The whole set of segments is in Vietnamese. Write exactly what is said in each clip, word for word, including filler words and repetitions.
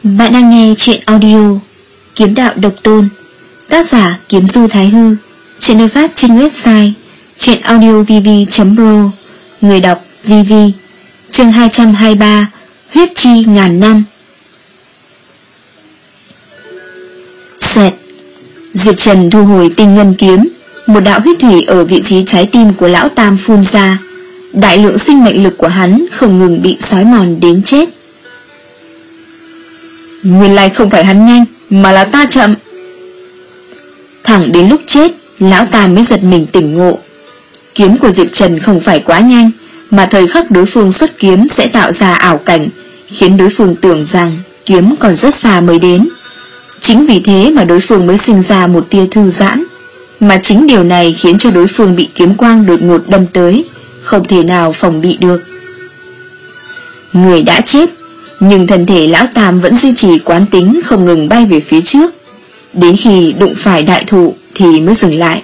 Bạn đang nghe chuyện audio Kiếm Đạo Độc Tôn, tác giả Kiếm Du Thái Hư, chuyện được phát trên website chuyenaudiovv chấm pro, người đọc vê vê. Chương hai trăm hai mươi ba, huyết chi ngàn năm. Xoẹt, Diệp Trần thu hồi tinh ngân kiếm. Một đạo huyết thủy ở vị trí trái tim của lão Tam phun ra. Đại lượng sinh mệnh lực của hắn không ngừng bị xói mòn đến chết. Nguyên lai không phải hắn nhanh, mà là ta chậm. Thẳng đến lúc chết, lão Tam mới giật mình tỉnh ngộ. Kiếm của Diệp Trần không phải quá nhanh, mà thời khắc đối phương xuất kiếm sẽ tạo ra ảo cảnh, khiến đối phương tưởng rằng kiếm còn rất xa mới đến. Chính vì thế mà đối phương mới sinh ra một tia thư giãn, mà chính điều này khiến cho đối phương bị kiếm quang đột ngột đâm tới, không thể nào phòng bị được. Người đã chết, nhưng thân thể lão Tam vẫn duy trì quán tính không ngừng bay về phía trước, đến khi đụng phải đại thụ thì mới dừng lại.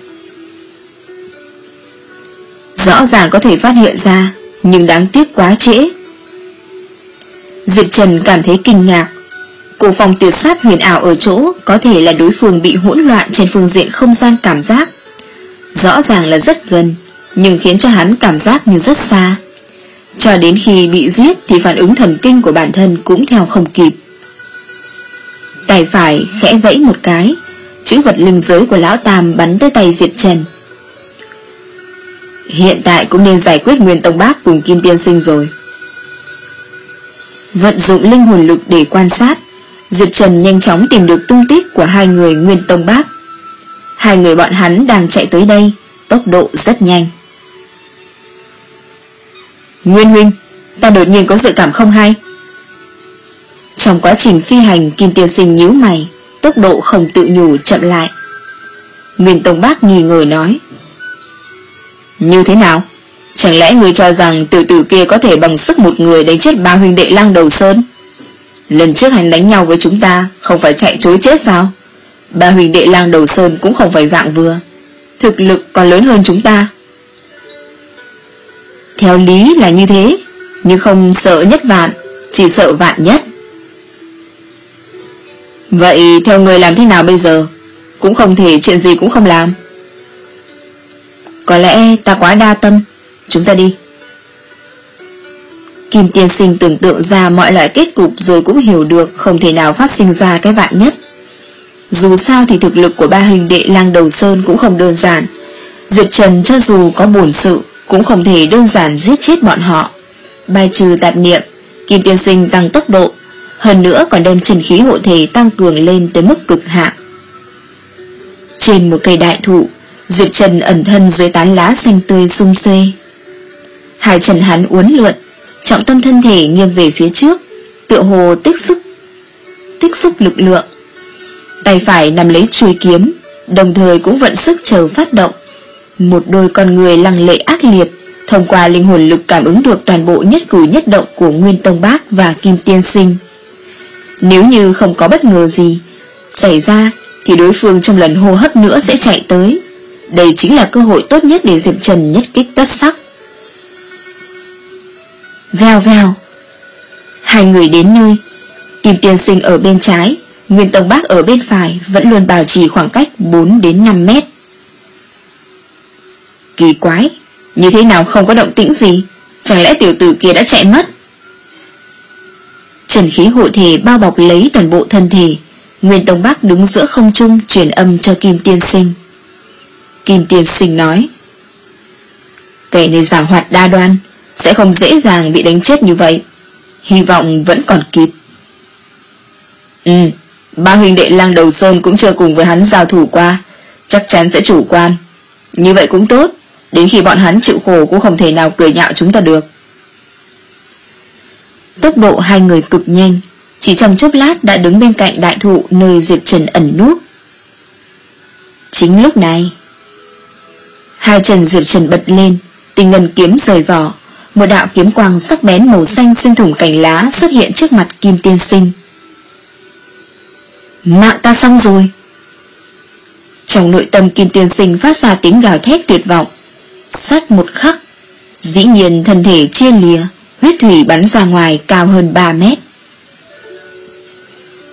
Rõ ràng có thể phát hiện ra, nhưng đáng tiếc quá trễ. Diệp Trần cảm thấy kinh ngạc. Cổ phòng tuyệt sát huyền ảo ở chỗ có thể là đối phương bị hỗn loạn trên phương diện không gian cảm giác. Rõ ràng là rất gần, nhưng khiến cho hắn cảm giác như rất xa. Cho đến khi bị giết thì phản ứng thần kinh của bản thân cũng theo không kịp. Tay phải khẽ vẫy một cái, chữ vật linh giới của lão Tam bắn tới tay Diệp Trần. Hiện tại cũng nên giải quyết Nguyên Tông Bác cùng Kim Tiên Sinh rồi. Vận dụng linh hồn lực để quan sát, Diệp Trần nhanh chóng tìm được tung tích của hai người Nguyên Tông Bác. Hai người bọn hắn đang chạy tới đây, tốc độ rất nhanh. Nguyên huynh, ta đột nhiên có dự cảm không hay. Trong quá trình phi hành, Kim Tiên Sinh nhíu mày, tốc độ không tự nhủ chậm lại. Nguyên Tông Bác nghi ngờ nói: Như thế nào? Chẳng lẽ người cho rằng tiểu tử kia có thể bằng sức một người đánh chết ba huynh đệ Lang Đầu Sơn? Lần trước hắn đánh nhau với chúng ta không phải chạy trối chết sao? Ba huynh đệ Lang Đầu Sơn cũng không phải dạng vừa, thực lực còn lớn hơn chúng ta. Theo lý là như thế, nhưng không sợ nhất vạn, chỉ sợ vạn nhất. Vậy theo người làm thế nào bây giờ? Cũng không thể chuyện gì cũng không làm. Có lẽ ta quá đa tâm, chúng ta đi. Kim Tiên Sinh tưởng tượng ra mọi loại kết cục rồi cũng hiểu được không thể nào phát sinh ra cái vạn nhất. Dù sao thì thực lực của ba huynh đệ Lang Đầu Sơn cũng không đơn giản. Diệp Trần cho dù có bổn sự cũng không thể đơn giản giết chết bọn họ. Bài trừ tạp niệm, Kim Tiên Sinh tăng tốc độ, hơn nữa còn đem chân khí hộ thể tăng cường lên tới mức cực hạn. Trên một cây đại thụ, Diệp Trần ẩn thân dưới tán lá xanh tươi sum xuê. Hai chân hắn uốn lượn, trọng tâm thân thể nghiêng về phía trước, tựa hồ tích sức tích xúc lực lượng. Tay phải nắm lấy chuôi kiếm, đồng thời cũng vận sức chờ phát động. Một đôi con người lăng lệ ác liệt, thông qua linh hồn lực cảm ứng được toàn bộ nhất cử nhất động của Nguyên Tông Bác và Kim Tiên Sinh. Nếu như không có bất ngờ gì xảy ra thì đối phương trong lần hô hấp nữa sẽ chạy tới. Đây chính là cơ hội tốt nhất để Diệp Trần nhất kích tất sắc. Vèo vèo, hai người đến nơi. Kim Tiên Sinh ở bên trái, Nguyên Tông Bác ở bên phải vẫn luôn bảo trì khoảng cách bốn đến năm mét. Kỳ quái, như thế nào không có động tĩnh gì? Chẳng lẽ tiểu tử kia đã chạy mất? Trần khí hộ thể bao bọc lấy toàn bộ thân thể. Nguyên Tông Bác đứng giữa không trung truyền âm cho Kim Tiên Sinh. Kim Tiên Sinh nói: Kẻ này giàu hoạt đa đoan, sẽ không dễ dàng bị đánh chết như vậy. Hy vọng vẫn còn kịp. Ừ, ba huynh đệ Lang Đầu Sơn cũng chưa cùng với hắn giao thủ qua, chắc chắn sẽ chủ quan. Như vậy cũng tốt, đến khi bọn hắn chịu khổ cũng không thể nào cười nhạo chúng ta được. Tốc độ hai người cực nhanh, chỉ trong chốc lát đã đứng bên cạnh đại thụ nơi Diệp Trần ẩn núp. Chính lúc này, hai chân Diệp Trần bật lên, tinh ngân kiếm rời vỏ, một đạo kiếm quang sắc bén màu xanh xuyên thủng cành lá xuất hiện trước mặt Kim Tiên Sinh. Mạng ta xong rồi. Trong nội tâm Kim Tiên Sinh phát ra tiếng gào thét tuyệt vọng. Sát một khắc, dĩ nhiên thân thể chia lìa, huyết thủy bắn ra ngoài cao hơn ba mét.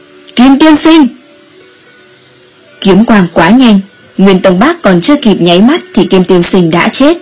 tiên sinh! Kiếm quang quá nhanh, Nguyên Tông Bác còn chưa kịp nháy mắt thì Kim tiên sinh đã chết.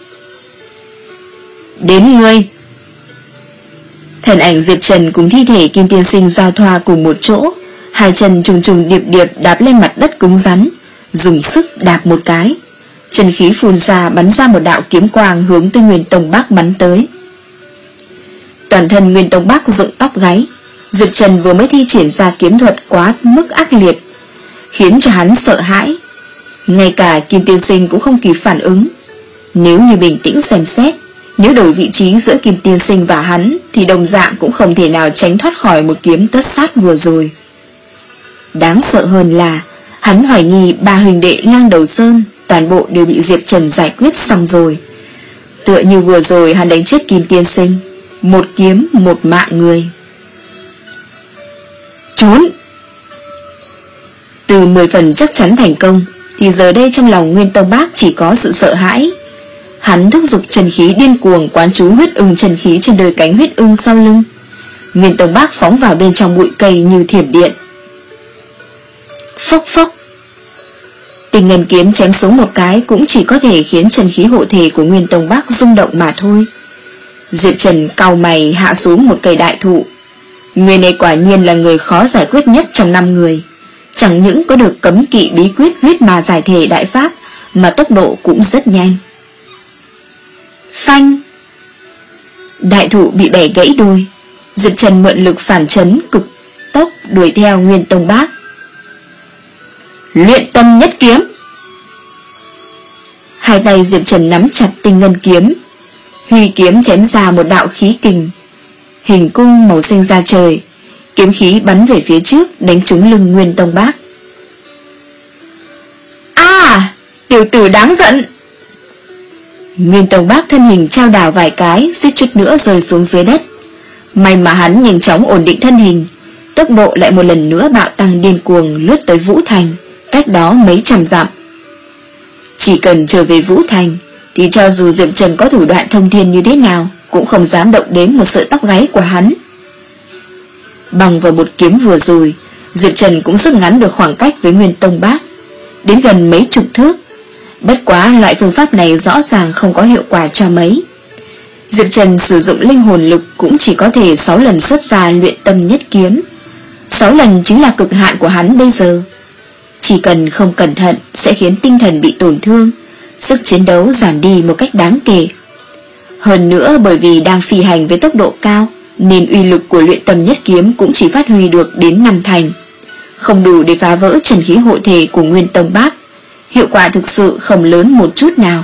Đến ngươi! Thần ảnh Diệp Trần cùng thi thể Kim tiên sinh giao thoa cùng một chỗ, hai chân trùng trùng điệp điệp đạp lên mặt đất cứng rắn, dùng sức đạp một cái. Chân khí phun ra bắn ra một đạo kiếm quang hướng tới Nguyên Tông Bác bắn tới. Toàn thân Nguyên Tông Bác dựng tóc gáy. Diệp Trần vừa mới thi triển ra kiếm thuật quá mức ác liệt, khiến cho hắn sợ hãi. Ngay cả Kim tiên sinh cũng không kịp phản ứng. Nếu như bình tĩnh xem xét, nếu đổi vị trí giữa Kim tiên sinh và hắn thì đồng dạng cũng không thể nào tránh thoát khỏi một kiếm tất sát vừa rồi. Đáng sợ hơn là hắn hoài nghi ba huynh đệ Lang Đầu Sơn toàn bộ đều bị Diệp Trần giải quyết xong rồi. Tựa như vừa rồi hắn đánh chết Kim tiên sinh, một kiếm một mạng người. Trốn! Từ mười phần chắc chắn thành công thì giờ đây trong lòng Nguyên Tông Bác chỉ có sự sợ hãi. Hắn thúc giục chân khí điên cuồng quán chú huyết ưng chân khí trên đôi cánh huyết ưng sau lưng. Nguyên Tông Bác phóng vào bên trong bụi cây như thiểm điện. Phốc phốc! Tình ngân kiếm chém xuống một cái cũng chỉ có thể khiến chân khí hộ thể của Nguyên Tông Bác rung động mà thôi. Diệp Trần cau mày hạ xuống một cây đại thụ. Người này quả nhiên là người khó giải quyết nhất trong năm người. Chẳng những có được cấm kỵ bí quyết huyết ma giải thể đại pháp, mà tốc độ cũng rất nhanh. Phanh! Đại thụ bị bẻ gãy đôi. Diệp Trần mượn lực phản chấn cực tốc đuổi theo Nguyên Tông Bác. Luyện tâm nhất kiếm! Hai tay Diệp Trần nắm chặt tinh ngân kiếm, huy kiếm chém ra một đạo khí kình, hình cung màu xanh da trời. Kiếm khí bắn về phía trước, đánh trúng lưng Nguyên Tông Bác. À! Tiểu tử đáng giận! Nguyên Tông Bác thân hình trao đảo vài cái, suýt chút nữa rơi xuống dưới đất. May mà hắn nhanh chóng ổn định thân hình, tốc độ lại một lần nữa bạo tăng điên cuồng lướt tới Vũ Thành, cách đó mấy trăm dặm. Chỉ cần trở về Vũ Thành thì cho dù Diệp Trần có thủ đoạn thông thiên như thế nào cũng không dám động đến một sợi tóc gáy của hắn. Bằng vào một kiếm vừa rồi, Diệp Trần cũng rút ngắn được khoảng cách với Nguyên Tông Bác, đến gần mấy chục thước. Bất quá loại phương pháp này rõ ràng không có hiệu quả cho mấy. Diệp Trần sử dụng linh hồn lực cũng chỉ có thể sáu lần xuất ra luyện tâm nhất kiếm. sáu lần chính là cực hạn của hắn bây giờ. Chỉ cần không cẩn thận sẽ khiến tinh thần bị tổn thương, sức chiến đấu giảm đi một cách đáng kể. Hơn nữa bởi vì đang phi hành với tốc độ cao, nên uy lực của luyện tâm nhất kiếm cũng chỉ phát huy được đến năm thành, không đủ để phá vỡ chân khí hộ thể của Nguyên Tông Bác. Hiệu quả thực sự không lớn một chút nào.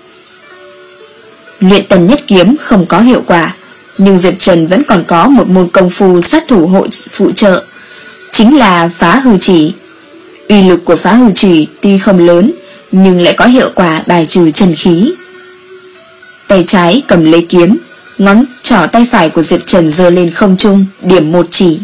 Luyện tâm nhất kiếm không có hiệu quả, nhưng Diệp Trần vẫn còn có một môn công phu sát thủ hộ phụ trợ, chính là phá hư chỉ. Uy lực của phá hư chỉ tuy không lớn, nhưng lại có hiệu quả bài trừ chân khí. Tay trái cầm lấy kiếm, ngón trỏ tay phải của Diệp Trần giơ lên không trung, điểm một chỉ.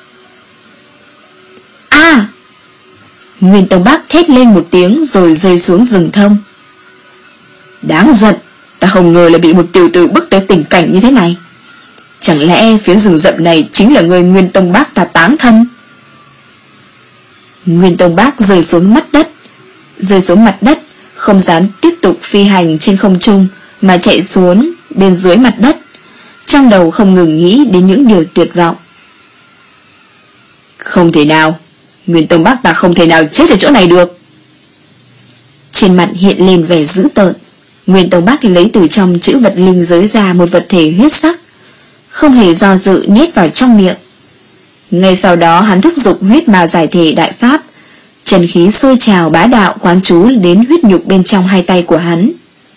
A! Nguyên Tông Bác thét lên một tiếng rồi rơi xuống rừng thông. Đáng giận, ta không ngờ là bị một tiểu tử bức tới tình cảnh như thế này. Chẳng lẽ phía rừng rậm này chính là người Nguyên Tông Bác ta táng thân? Nguyên Tông Bác rơi xuống mặt đất, rơi xuống mặt đất, không dám tiếp tục phi hành trên không trung mà chạy xuống bên dưới mặt đất, trong đầu không ngừng nghĩ đến những điều tuyệt vọng. Không thể nào, Nguyên Tông Bác ta không thể nào chết ở chỗ này được. Trên mặt hiện lên vẻ dữ tợn. Nguyên Tông Bác lấy từ trong chữ vật linh giới ra một vật thể huyết sắc, không hề do dự nhét vào trong miệng. Ngay sau đó hắn thúc giục huyết ma giải thể đại pháp, chân khí sôi trào bá đạo quán chú đến huyết nhục bên trong hai tay của hắn.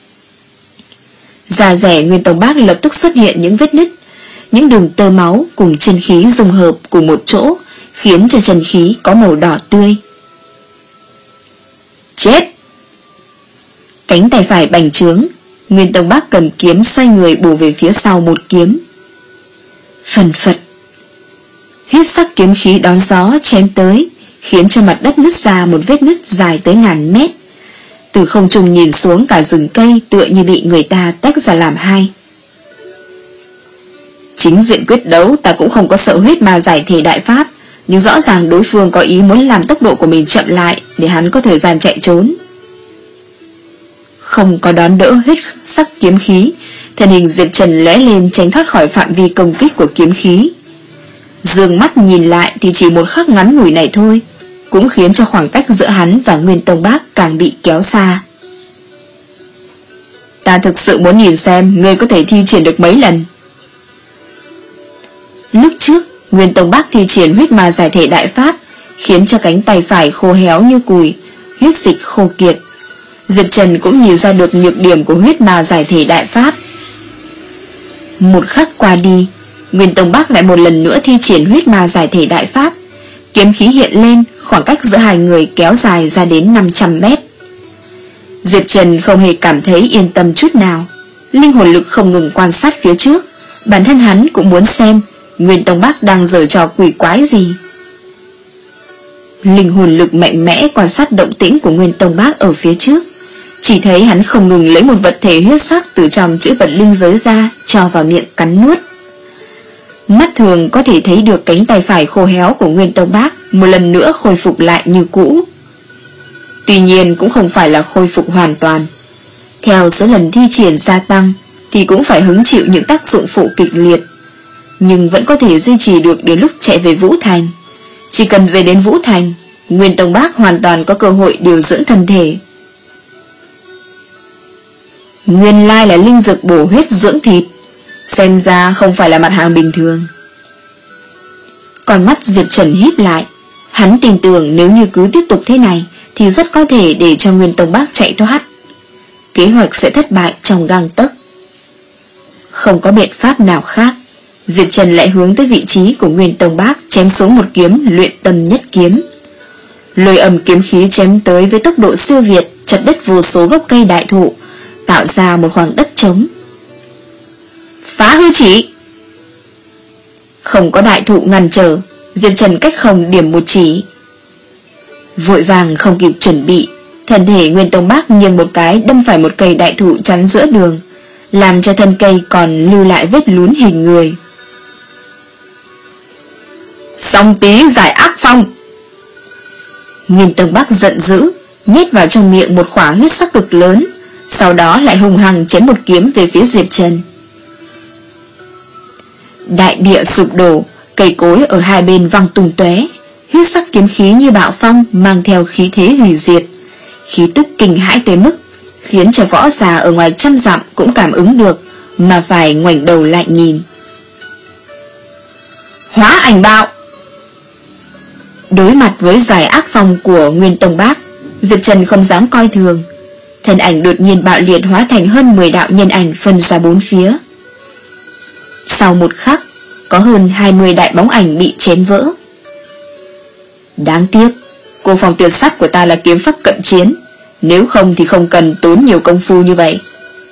Da rẻ Nguyên Tông Bác lập tức xuất hiện những vết nứt, những đường tơ máu cùng chân khí dung hợp cùng một chỗ, khiến cho chân khí có màu đỏ tươi. Chết! Cánh tay phải bành trướng, Nguyên Tông Bác cầm kiếm xoay người bổ về phía sau một kiếm. Phần phật, huyết sắc kiếm khí đón gió chém tới, khiến cho mặt đất nứt ra một vết nứt dài tới ngàn mét. Từ không trung nhìn xuống, cả rừng cây tựa như bị người ta tách ra làm hai. Chính diện quyết đấu ta cũng không có sợ huyết ma giải thể đại pháp, nhưng rõ ràng đối phương có ý muốn làm tốc độ của mình chậm lại để hắn có thời gian chạy trốn. Không có đón đỡ huyết sắc kiếm khí, thân hình Diệp Trần lóe lên tránh thoát khỏi phạm vi công kích của kiếm khí. Dương mắt nhìn lại thì chỉ một khắc ngắn ngủi này thôi, cũng khiến cho khoảng cách giữa hắn và Nguyên Tông Bác càng bị kéo xa. Ta thực sự muốn nhìn xem ngươi có thể thi triển được mấy lần. Lúc trước, Nguyên Tông Bác thi triển huyết ma giải thể đại pháp, khiến cho cánh tay phải khô héo như cùi, huyết dịch khô kiệt. Diệp Trần cũng nhìn ra được nhược điểm của huyết ma giải thể đại pháp. Một khắc qua đi, Nguyên Tông Bác lại một lần nữa thi triển huyết ma giải thể đại pháp. Kiếm khí hiện lên, khoảng cách giữa hai người kéo dài ra đến năm trăm mét. Diệp Trần không hề cảm thấy yên tâm chút nào. Linh hồn lực không ngừng quan sát phía trước. Bản thân hắn cũng muốn xem Nguyên Tông Bác đang giở trò quỷ quái gì. Linh hồn lực mạnh mẽ quan sát động tĩnh của Nguyên Tông Bác ở phía trước. Chỉ thấy hắn không ngừng lấy một vật thể huyết sắc từ trong chữ vật linh giới ra, cho vào miệng cắn nuốt. Mắt thường có thể thấy được cánh tay phải khô héo của Nguyên Tông Bác một lần nữa khôi phục lại như cũ. Tuy nhiên cũng không phải là khôi phục hoàn toàn. Theo số lần thi triển gia tăng thì cũng phải hứng chịu những tác dụng phụ kịch liệt, nhưng vẫn có thể duy trì được đến lúc chạy về Vũ Thành. Chỉ cần về đến Vũ Thành, Nguyên Tông Bác hoàn toàn có cơ hội điều dưỡng thân thể. Nguyên lai là linh dược bổ huyết dưỡng thịt, xem ra không phải là mặt hàng bình thường. Con mắt Diệp Trần híp lại, hắn tin tưởng nếu như cứ tiếp tục thế này thì rất có thể để cho Nguyên Tông Bác chạy thoát. Kế hoạch sẽ thất bại trong gang tấc. Không có biện pháp nào khác, Diệp Trần lại hướng tới vị trí của Nguyên Tông Bác chém xuống một kiếm luyện tâm nhất kiếm. Lôi âm kiếm khí chém tới với tốc độ siêu việt, chặt đứt vô số gốc cây đại thụ, tạo ra một khoảng đất trống. Phá hư chỉ! Không có đại thụ ngăn trở, Diệp Trần cách không điểm một chỉ. Vội vàng không kịp chuẩn bị, thân thể Nguyên Tông Bác nghiêng một cái đâm phải một cây đại thụ chắn giữa đường, làm cho thân cây còn lưu lại vết lún hình người. Song tí giải ác phong! Nguyên Tông Bác giận dữ, nhét vào trong miệng một khỏa huyết sắc cực lớn, sau đó lại hùng hăng chém một kiếm về phía Diệp Trần. Đại địa sụp đổ, cây cối ở hai bên văng tung tóe, huyết sắc kiếm khí như bạo phong mang theo khí thế hủy diệt, khí tức kinh hãi tới mức khiến cho võ giả ở ngoài trăm dặm cũng cảm ứng được, mà phải ngoảnh đầu lại nhìn. Hóa ảnh bạo! Đối mặt với giải ác phong của Nguyên Tông Bác, Diệp Trần không dám coi thường. Thân ảnh đột nhiên bạo liệt hóa thành hơn mười đạo nhân ảnh phân ra bốn phía. Sau một khắc, có hơn hai mươi đại bóng ảnh bị chém vỡ. Đáng tiếc, cô phòng tuyệt sắc của ta là kiếm pháp cận chiến, nếu không thì không cần tốn nhiều công phu như vậy.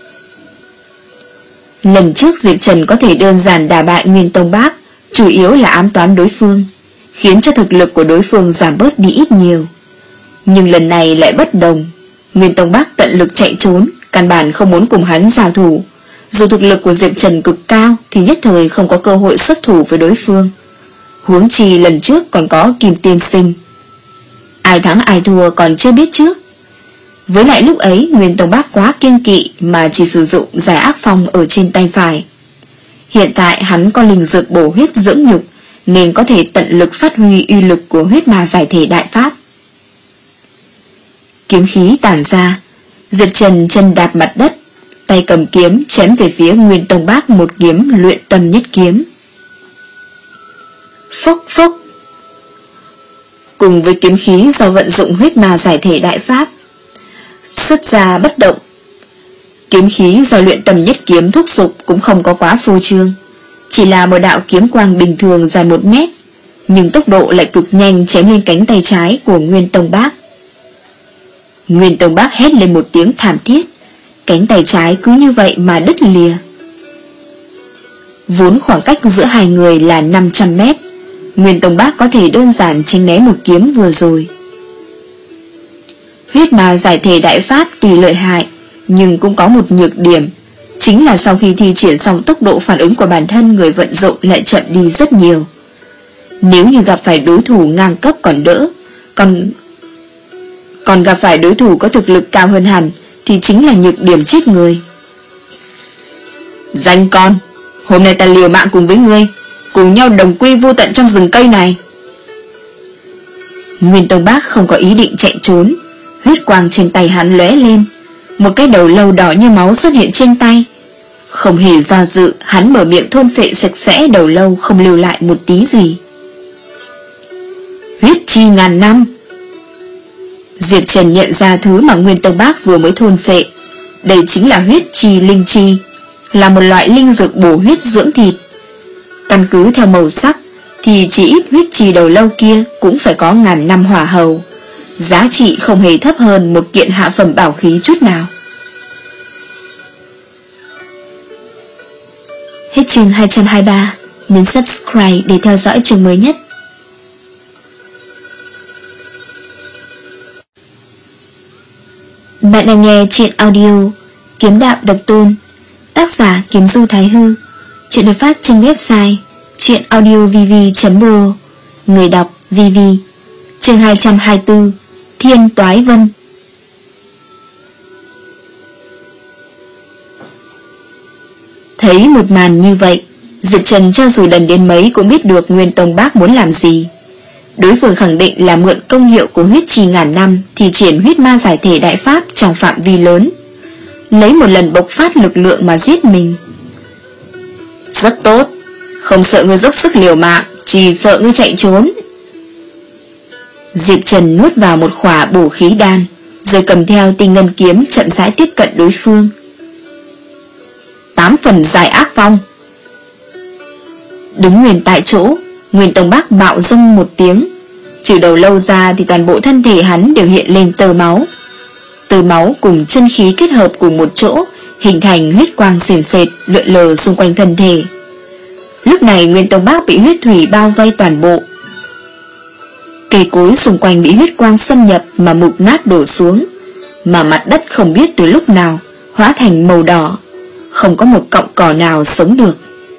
Lần trước Diệp Trần có thể đơn giản đả bại Nguyên Tông Bác, chủ yếu là ám toán đối phương, khiến cho thực lực của đối phương giảm bớt đi ít nhiều. Nhưng lần này lại bất đồng. Nguyên Tông Bác tận lực chạy trốn, căn bản không muốn cùng hắn giao thủ. Dù thực lực của Diệp Trần cực cao thì nhất thời không có cơ hội xuất thủ với đối phương. Huống chi lần trước còn có Kim Tiên Sinh. Ai thắng ai thua còn chưa biết trước. Với lại lúc ấy Nguyên Tông Bác quá kiêng kỵ mà chỉ sử dụng giải ác phong ở trên tay phải. Hiện tại hắn có linh dược bổ huyết dưỡng nhục, nên có thể tận lực phát huy uy lực của huyết ma giải thể đại pháp. Kiếm khí tản ra, Diệp Trần chân đạp mặt đất, tay cầm kiếm chém về phía Nguyên Tông Bác một kiếm luyện tâm nhất kiếm. Phốc phốc! Cùng với kiếm khí do vận dụng huyết ma giải thể đại pháp xuất ra bất động, kiếm khí do luyện tâm nhất kiếm thúc giục cũng không có quá phô trương, chỉ là một đạo kiếm quang bình thường dài một mét, nhưng tốc độ lại cực nhanh chém lên cánh tay trái của Nguyên Tông Bác. Nguyên Tông Bác hét lên một tiếng thảm thiết, cánh tay trái cứ như vậy mà đứt lìa. Vốn khoảng cách giữa hai người là năm trăm mét, Nguyên Tông Bác có thể đơn giản tránh né một kiếm vừa rồi. Huyết ma giải thể đại pháp tuy lợi hại, nhưng cũng có một nhược điểm, chính là sau khi thi triển xong tốc độ phản ứng của bản thân người vận dụng lại chậm đi rất nhiều. Nếu như gặp phải đối thủ ngang cấp còn đỡ, Còn Còn gặp phải đối thủ có thực lực cao hơn hẳn thì chính là nhược điểm chết người. Danh con, hôm nay ta liều mạng cùng với ngươi, cùng nhau đồng quy vô tận trong rừng cây này. Nguyên Tông Bác không có ý định chạy trốn. Huyết quang trên tay hắn lóe lên, một cái đầu lâu đỏ như máu xuất hiện trên tay. Không hề do dự, hắn mở miệng thôn phệ sạch sẽ đầu lâu, không lưu lại một tí gì. Huyết chi ngàn năm. Diệp Trần nhận ra thứ mà Nguyên Tông Bác vừa mới thôn phệ. Đây chính là huyết chi linh chi, là một loại linh dược bổ huyết dưỡng thịt. Căn cứ theo màu sắc thì chỉ ít huyết chi đầu lâu kia cũng phải có ngàn năm hỏa hầu, giá trị không hề thấp hơn một kiện hạ phẩm bảo khí chút nào. Hết chương hai trăm hai mươi ba, nhấn subscribe để theo dõi chương mới nhất. Bạn đang nghe truyện audio Kiếm Đạo Độc Tôn, tác giả Kiếm Du Thái Hư. Chuyện được phát trên website truyệnaudiovv chấm pro, người đọc vê vê. Chương hai trăm hai mươi tư, Thiên Toái Vân. Thấy một màn như vậy, Diệp Trần cho dù đần đến mấy cũng biết được Nguyên Tông Bác muốn làm gì. Đối phương khẳng định là mượn công hiệu của huyết chi ngàn năm thì triển huyết ma giải thể đại pháp trong phạm vi lớn, lấy một lần bộc phát lực lượng mà giết mình. Rất tốt, không sợ ngươi dốc sức liều mạng, chỉ sợ ngươi chạy trốn. Diệp Trần nuốt vào một khỏa bổ khí đan, rồi cầm theo tinh ngân kiếm chậm rãi tiếp cận đối phương. Tám phần giải ác phong. Đứng nguyên tại chỗ, Nguyên Tông Bác bạo dâng một tiếng, trừ đầu lâu ra thì toàn bộ thân thể hắn đều hiện lên tơ máu. Tơ máu cùng chân khí kết hợp cùng một chỗ, hình thành huyết quang sền sệt lượn lờ xung quanh thân thể. Lúc này Nguyên Tông Bác bị huyết thủy bao vây toàn bộ. Cây cối xung quanh bị huyết quang xâm nhập mà mục nát đổ xuống, mà mặt đất không biết từ lúc nào hóa thành màu đỏ, không có một cọng cỏ nào sống được.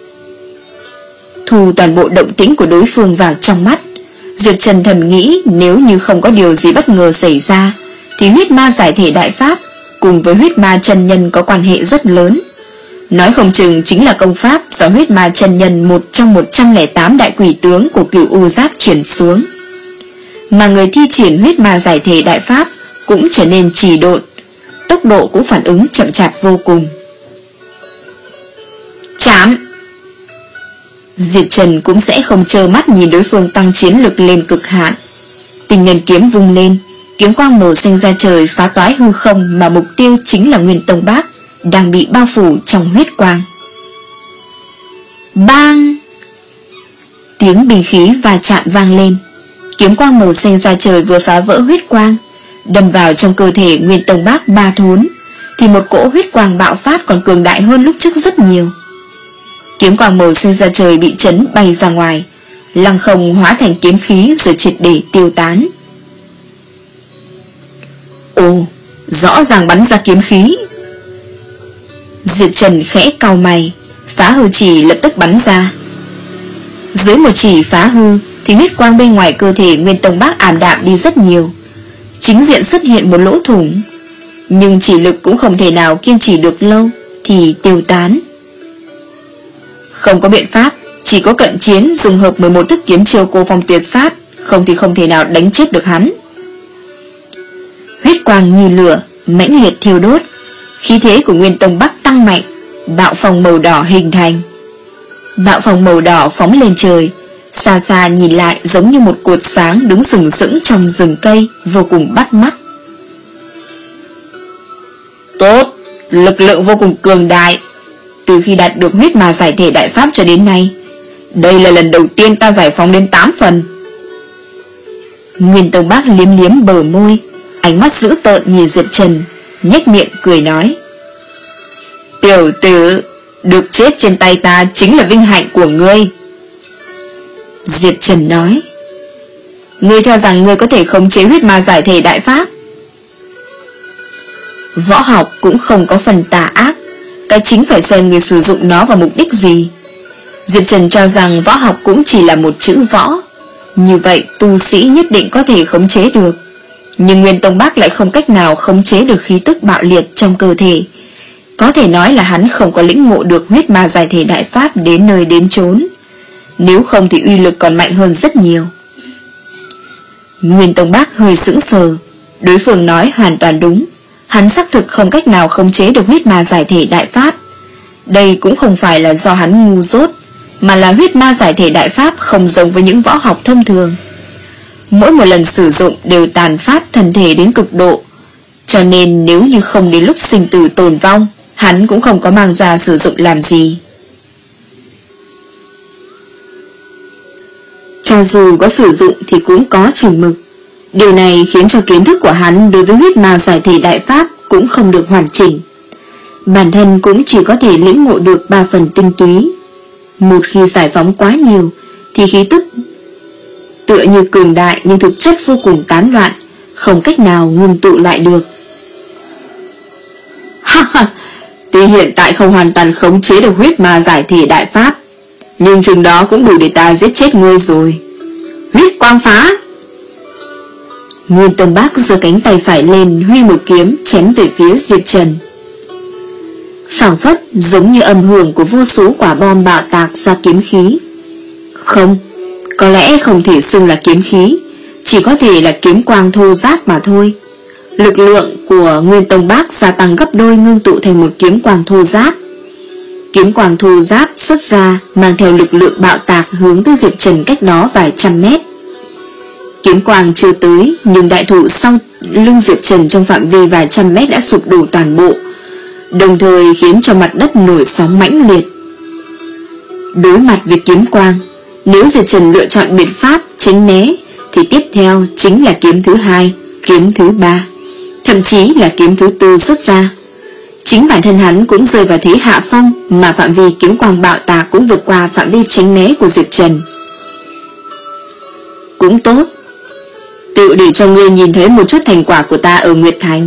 Thu toàn bộ động tĩnh của đối phương vào trong mắt, Diệp Trần thầm nghĩ nếu như không có điều gì bất ngờ xảy ra thì huyết ma giải thể đại pháp cùng với huyết ma chân nhân có quan hệ rất lớn. Nói không chừng chính là công pháp do huyết ma chân nhân một trong một trăm lẻ tám đại quỷ tướng của Cửu U Giáp chuyển xuống. Mà người thi triển huyết ma giải thể đại pháp cũng trở nên trì độn, tốc độ cũng phản ứng chậm chạp vô cùng. Chám! Diệp Trần cũng sẽ không trơ mắt nhìn đối phương tăng chiến lực lên cực hạn. Tinh ngân kiếm vung lên, kiếm quang màu xanh ra trời phá toái hư không, mà mục tiêu chính là Nguyên Tông Bác đang bị bao phủ trong huyết quang. Bang! Tiếng binh khí va chạm vang lên. Kiếm quang màu xanh ra trời vừa phá vỡ huyết quang, đâm vào trong cơ thể Nguyên Tông Bác ba thốn, thì một cỗ huyết quang bạo phát còn cường đại hơn lúc trước rất nhiều. Kiếm quang màu xanh ra trời bị chấn bay ra ngoài, lăng không hóa thành kiếm khí rồi triệt để tiêu tán. Ồ, rõ ràng bắn ra kiếm khí. Diệp Trần khẽ cau mày, phá hư chỉ lập tức bắn ra. Dưới một chỉ phá hư thì huyết quang bên ngoài cơ thể Nguyên Tông Bác ảm đạm đi rất nhiều, chính diện xuất hiện một lỗ thủng, nhưng chỉ lực cũng không thể nào kiên trì được lâu thì tiêu tán. Không có biện pháp, chỉ có cận chiến dùng hợp mười một thức kiếm chiêu cô phong tuyệt sát, không thì không thể nào đánh chết được hắn. Huyết quang như lửa mãnh liệt thiêu đốt, khí thế của Nguyên Tông Bắc tăng mạnh, bạo phong màu đỏ hình thành. Bạo phong màu đỏ phóng lên trời, xa xa nhìn lại giống như một cột sáng đứng sừng sững trong rừng cây, vô cùng bắt mắt. Tốt, lực lượng vô cùng cường đại. Từ khi đạt được huyết ma giải thể đại pháp cho đến nay, đây là lần đầu tiên ta giải phóng đến tám phần. Nguyên Tông Bác liếm liếm bờ môi, ánh mắt dữ tợn nhìn Diệp Trần, nhếch miệng cười nói: Tiểu tử, được chết trên tay ta chính là vinh hạnh của ngươi. Diệp Trần nói: Ngươi cho rằng ngươi có thể khống chế huyết ma giải thể đại pháp? Võ học cũng không có phần tà ác, cái chính phải xem người sử dụng nó vào mục đích gì. Diệp Trần cho rằng võ học cũng chỉ là một chữ võ, Như vậy tu sĩ nhất định có thể khống chế được. Nhưng Nguyên Tông Bác lại không cách nào khống chế được khí tức bạo liệt trong cơ thể. Có thể nói là hắn không có lĩnh ngộ được huyết ma giải thể đại pháp đến nơi đến chốn. Nếu không thì uy lực còn mạnh hơn rất nhiều. Nguyên Tông Bác hơi sững sờ. Đối phương nói hoàn toàn đúng. Hắn xác thực không cách nào khống chế được huyết ma giải thể đại pháp. Đây cũng không phải là do hắn ngu dốt, mà là huyết ma giải thể đại pháp không giống với những võ học thông thường. Mỗi một lần sử dụng đều tàn phát thân thể đến cực độ, cho nên nếu như không đến lúc sinh tử tồn vong, hắn cũng không có mang ra sử dụng làm gì. Cho dù có sử dụng thì cũng có chừng mực. Điều này khiến cho kiến thức của hắn đối với huyết ma giải thể đại pháp cũng không được hoàn chỉnh. Bản thân cũng chỉ có thể lĩnh ngộ được ba phần tinh túy. Một khi giải phóng quá nhiều thì khí tức tựa như cường đại nhưng thực chất vô cùng tán loạn, không cách nào ngưng tụ lại được. Ha ha, tuy hiện tại không hoàn toàn khống chế được huyết ma giải thể đại pháp, nhưng chừng đó cũng đủ để ta giết chết ngươi rồi. Huyết quang phá. Nguyên Tông Bác giơ cánh tay phải lên, huy một kiếm chém về phía Diệp Trần. Phảng phất giống như âm hưởng của vô số quả bom bạo tạc ra kiếm khí. Không, có lẽ không thể xưng là kiếm khí, chỉ có thể là kiếm quang thô ráp mà thôi. Lực lượng của Nguyên Tông Bác gia tăng gấp đôi, ngưng tụ thành một kiếm quang thô ráp. Kiếm quang thô ráp xuất ra mang theo lực lượng bạo tạc hướng tới Diệp Trần cách đó vài trăm mét. Kiếm quang chưa tới, nhưng đại thụ sau lưng Diệp Trần trong phạm vi vài trăm mét đã sụp đổ toàn bộ, đồng thời khiến cho mặt đất nổi sóng mãnh liệt. Đối mặt với kiếm quang, nếu Diệp Trần lựa chọn biện pháp tránh né thì tiếp theo chính là kiếm thứ hai, kiếm thứ ba, thậm chí là kiếm thứ tư xuất ra. Chính bản thân hắn cũng rơi vào thế hạ phong, mà phạm vi kiếm quang bạo tạc cũng vượt qua phạm vi tránh né của Diệp Trần. Cũng tốt, tự để cho ngươi nhìn thấy một chút thành quả của ta ở Nguyệt Thành.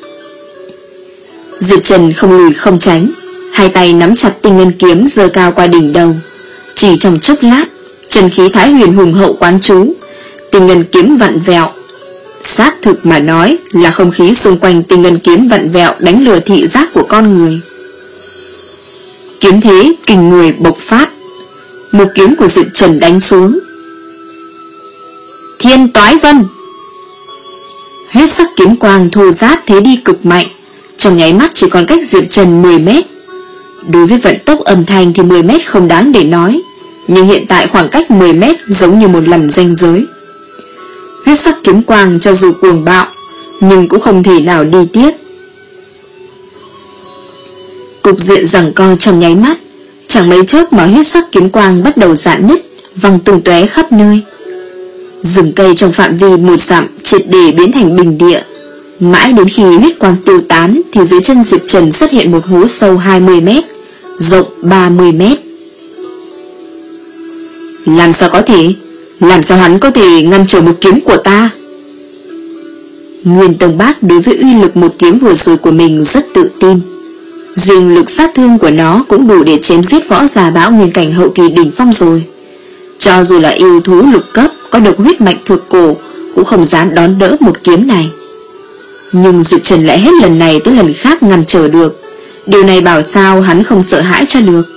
Diệp Trần không lùi không tránh, hai tay nắm chặt tinh ngân kiếm giơ cao qua đỉnh đầu. Chỉ trong chốc lát, chân khí thái huyền hùng hậu quán trú, tinh ngân kiếm vặn vẹo. Xác thực mà nói là không khí xung quanh tinh ngân kiếm vặn vẹo đánh lừa thị giác của con người. Kiếm thế kinh người bộc phát, một kiếm của Diệp Trần đánh xuống. Thiên Toái Vân. Huyết sắc kiếm quang thô ráp thế đi cực mạnh, trong nháy mắt chỉ còn cách Diệp Trần mười mét. Đối với vận tốc âm thanh thì mười mét không đáng để nói, nhưng hiện tại khoảng cách mười mét giống như một lần ranh giới. Huyết sắc kiếm quang cho dù cuồng bạo, nhưng cũng không thể nào đi tiếp. Cục diện giằng co trong nháy mắt, chẳng mấy chốc mà huyết sắc kiếm quang bắt đầu rạn nứt, văng tung tóe khắp nơi. Rừng cây trong phạm vi một dặm triệt để biến thành bình địa. Mãi đến khi huyết quang tiêu tán thì dưới chân Diệp Trần xuất hiện một hố sâu hai mươi mét, rộng ba mươi mét. Làm sao có thể? Làm sao hắn có thể ngăn trở một kiếm của ta? Nguyên Tông Bác đối với uy lực một kiếm vừa rồi của mình rất tự tin. Riêng lực sát thương của nó cũng đủ để chém giết võ giả bão nguyên cảnh hậu kỳ đỉnh phong rồi. Cho dù là yêu thú lục cấp có được huyết mạch thuộc cổ cũng không dám đón đỡ một kiếm này. Nhưng Diệp Trần lại hết lần này tới lần khác ngăn trở được. Điều này bảo sao hắn không sợ hãi cho được.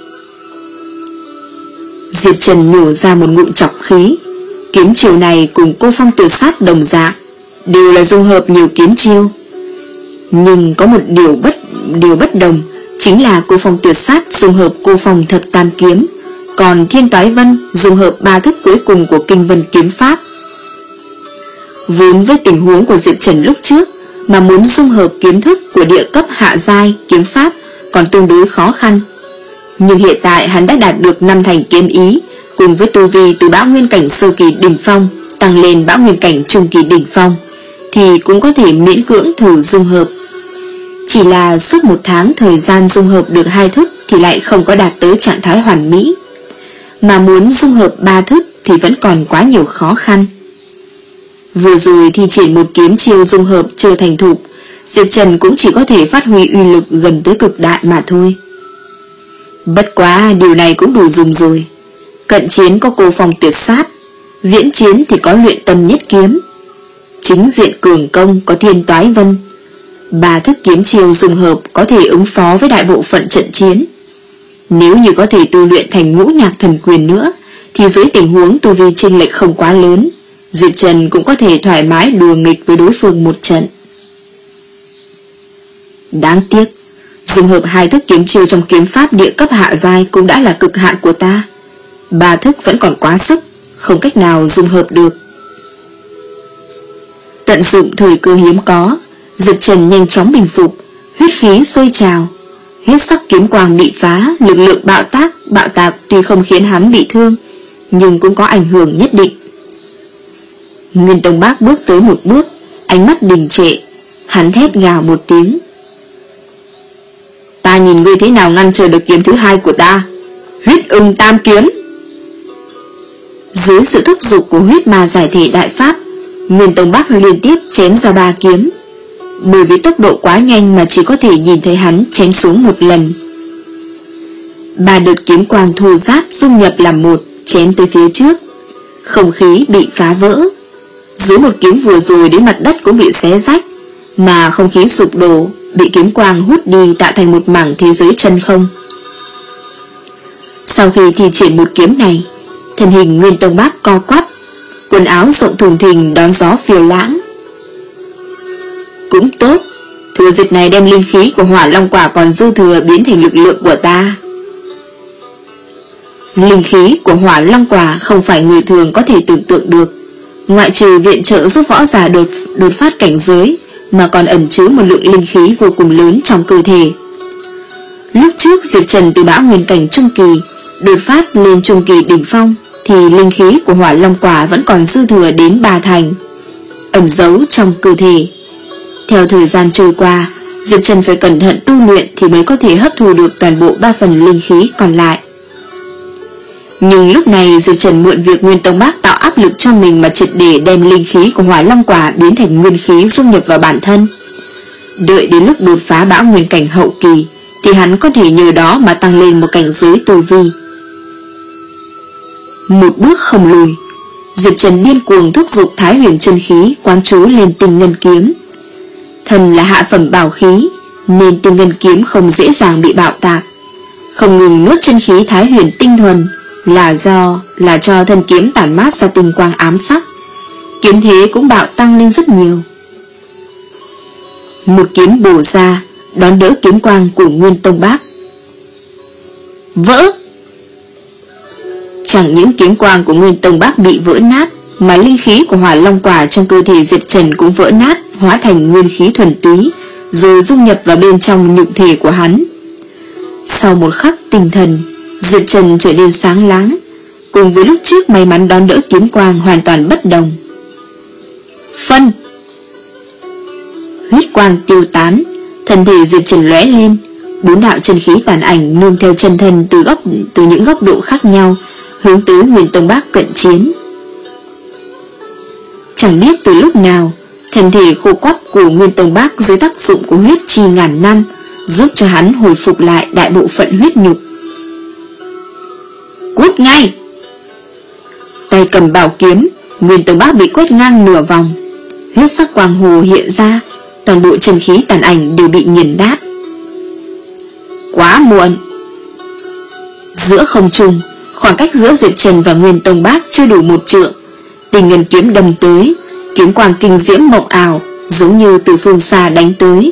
Diệp Trần nhổ ra một ngụm trọc khí. Kiếm chiêu này cùng cô phong tuyệt sát đồng dạng, đều là dung hợp nhiều kiếm chiêu. Nhưng có một điều bất điều bất đồng, chính là cô phong tuyệt sát dung hợp cô phong thập tam kiếm, còn Thiên Toái Vân dung hợp ba thức cuối cùng của Kinh Vân kiếm pháp. Vốn với tình huống của Diệp Trần lúc trước, mà muốn dung hợp kiếm thức của địa cấp hạ giai kiếm pháp còn tương đối khó khăn. Nhưng hiện tại hắn đã đạt được năm thành kiếm ý, cùng với tu vi từ bão nguyên cảnh sơ kỳ đỉnh phong tăng lên bão nguyên cảnh trung kỳ đỉnh phong, thì cũng có thể miễn cưỡng thử dung hợp. Chỉ là suốt một tháng thời gian dung hợp được hai thức thì lại không có đạt tới trạng thái hoàn mỹ, mà muốn dung hợp ba thức thì vẫn còn quá nhiều khó khăn. Vừa rồi thì chỉ một kiếm chiêu dung hợp chưa thành thục, Diệp Trần cũng chỉ có thể phát huy uy lực gần tới cực đại mà thôi. Bất quá điều này cũng đủ dùng rồi. Cận chiến có cô phong tuyệt sát, viễn chiến thì có luyện tâm nhất kiếm, chính diện cường công có thiên toái vân. Ba thức kiếm chiêu dùng hợp có thể ứng phó với đại bộ phận trận chiến. Nếu như có thể tu luyện thành ngũ nhạc thần quyền nữa, thì dưới tình huống tu vi chênh lệch không quá lớn, Diệp Trần cũng có thể thoải mái đùa nghịch với đối phương một trận. Đáng tiếc, dùng hợp hai thức kiếm chiêu trong kiếm pháp địa cấp hạ giai cũng đã là cực hạn của ta. Ba thức vẫn còn quá sức, không cách nào dùng hợp được. Tận dụng thời cơ hiếm có, Diệp Trần nhanh chóng bình phục, huyết khí sôi trào, huyết sắc kiếm quang bị phá, lực lượng bạo tác, bạo tạc tuy không khiến hắn bị thương, nhưng cũng có ảnh hưởng nhất định. Nguyên Tông Bác bước tới một bước, ánh mắt đình trệ, hắn thét gào một tiếng. Ta nhìn ngươi thế nào ngăn trở được kiếm thứ hai của ta, huyết ưng tam kiếm. Dưới sự thúc giục của huyết ma giải thể đại pháp, Nguyên Tông Bác liên tiếp chém ra ba kiếm. Bởi vì tốc độ quá nhanh mà chỉ có thể nhìn thấy hắn chém xuống một lần. Ba đợt kiếm quang thô ráp dung nhập làm một, chém tới phía trước. Không khí bị phá vỡ. Dưới một kiếm vừa rồi đến mặt đất cũng bị xé rách, mà không khí sụp đổ, bị kiếm quang hút đi tạo thành một mảng thế giới chân không. Sau khi thi triển một kiếm này, thân hình Nguyên Tông Bác co quắp, quần áo rộng thùng thình đón gió phiêu lãng. Cũng tốt, thừa dịp này đem linh khí của Hỏa Long Quả còn dư thừa biến thành lực lượng của ta. Linh khí của Hỏa Long Quả không phải người thường có thể tưởng tượng được, ngoại trừ viện trợ giúp võ giả đột, đột phát cảnh giới, mà còn ẩn chứa một lượng linh khí vô cùng lớn trong cơ thể. Lúc trước Diệp Trần từ bão nguyên cảnh trung kỳ đột phát lên trung kỳ đỉnh phong, thì linh khí của Hỏa Long Quả vẫn còn dư thừa đến ba thành, ẩn giấu trong cơ thể. Theo thời gian trôi qua, Diệp Trần phải cẩn thận tu luyện thì mới có thể hấp thu được toàn bộ ba phần linh khí còn lại. Nhưng lúc này Diệp Trần mượn việc Nguyên Tông Bác tạo áp lực cho mình mà triệt để đem linh khí của Hỏa Long Quả biến thành nguyên khí dung nhập vào bản thân. Đợi đến lúc đột phá bão nguyên cảnh hậu kỳ thì hắn có thể nhờ đó mà tăng lên một cảnh giới tu vi. Một bước không lùi, Diệp Trần điên cuồng thúc giục Thái Huyền chân khí quán chú lên Tinh Ngân kiếm. Thần là hạ phẩm bảo khí, nên Tinh Ngân kiếm không dễ dàng bị bạo tạc. Không ngừng nuốt chân khí Thái Huyền tinh thuần là do là cho thân kiếm tản mát ra tinh quang ám sắc, kiếm thế cũng bạo tăng lên rất nhiều. Một kiếm bổ ra, đón đỡ kiếm quang của Nguyên Tông Bác. Vỡ! Chẳng những kiếm quang của Nguyên Tông Bác bị vỡ nát, mà linh khí của Hỏa Long Quả trong cơ thể Diệp Trần cũng vỡ nát, hóa thành nguyên khí thuần túy, rồi dung nhập vào bên trong nhục thể của hắn. Sau một khắc tinh thần, Diệp Trần trở nên sáng láng, cùng với lúc trước may mắn đón đỡ kiếm quang hoàn toàn bất đồng. Phân! Huyết quang tiêu tán, thân thể Diệp Trần lóe lên, bốn đạo chân khí tàn ảnh nương theo chân thân từ góc từ những góc độ khác nhau, hướng tới Nguyên Tông Bác cận chiến. Chẳng biết từ lúc nào, thân thể khô quắp của Nguyên Tông Bác dưới tác dụng của huyết chi ngàn năm giúp cho hắn hồi phục lại đại bộ phận huyết nhục. Cút ngay! Tay cầm bảo kiếm, Nguyên Tông Bác bị quét ngang nửa vòng, huyết sắc quang hồ hiện ra, toàn bộ chân khí tàn ảnh đều bị nghiền nát. Quá muộn! Giữa không trung, khoảng cách giữa Diệp Trần và Nguyên Tông Bác chưa đủ một trượng, Tinh Ngân kiếm đâm tới, kiếm quang kinh diễm mộng ảo, giống như từ phương xa đánh tới.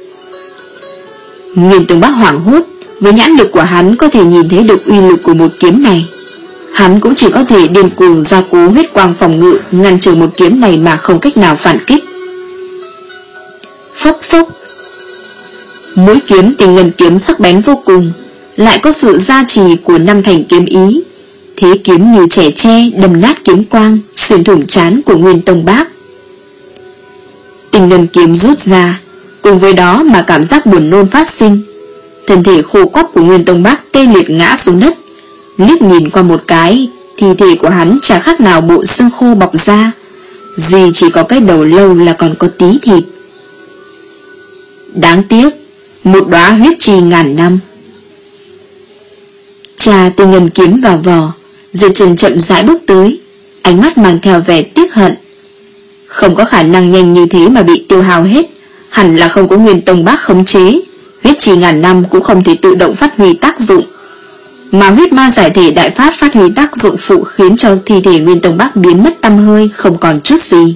Nguyên Tông Bác hoảng hốt, với nhãn lực của hắn có thể nhìn thấy được uy lực của một kiếm này. Hắn cũng chỉ có thể điên cuồng gia cố huyết quang phòng ngự, ngăn trở một kiếm này mà không cách nào phản kích. Phốc phốc! Mũi kiếm Tinh Ngân kiếm sắc bén vô cùng, lại có sự gia trì của năm thành kiếm ý. Thế kiếm như trẻ tre đâm nát kiếm quang, xuyên thủng trán của Nguyên Tông Bác. Tinh Ngân kiếm rút ra, cùng với đó mà cảm giác buồn nôn phát sinh. Thân thể khô quắp của Nguyên Tông Bác tê liệt ngã xuống đất. Liếc nhìn qua một cái, thi thể của hắn chả khác nào bộ xương khô bọc ra, duy chỉ có cái đầu lâu là còn có tí thịt. Đáng tiếc, một đóa huyết chi ngàn năm. Trà Tinh Ngân kiếm vào vỏ, Diệp Trần chậm rãi bước tới, ánh ánh mắt mang theo vẻ tiếc hận. Không có khả năng nhanh như thế mà bị tiêu hao hết, hẳn là không có Nguyên Tông Bác khống chế, huyết trì ngàn năm cũng không thể tự động phát huy tác dụng. Mà huyết ma giải thể đại pháp phát huy tác dụng phụ khiến cho thi thể Nguyên Tông Bác biến mất tăm hơi, không còn chút gì.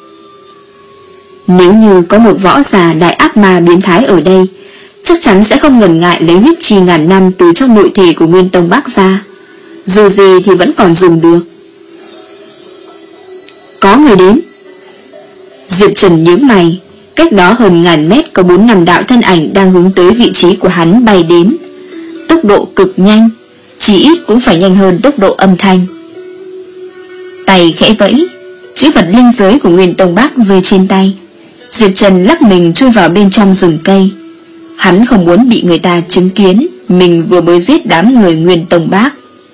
Nếu như có một võ giả đại ác ma biến thái ở đây, chắc chắn sẽ không ngần ngại lấy huyết trì ngàn năm từ trong nội thể của Nguyên Tông Bác ra. Dù gì thì vẫn còn dùng được. Có người đến. Diệp Trần nhướng mày. Cách đó hơn ngàn mét có bốn năm đạo thân ảnh đang hướng tới vị trí của hắn bay đến. Tốc độ cực nhanh, chỉ ít cũng phải nhanh hơn tốc độ âm thanh. Tay khẽ vẫy, chữ vật linh giới của Nguyên Tông Bác rơi trên tay. Diệp Trần lắc mình chui vào bên trong rừng cây. Hắn không muốn bị người ta chứng kiến mình vừa mới giết đám người Nguyên Tông Bác.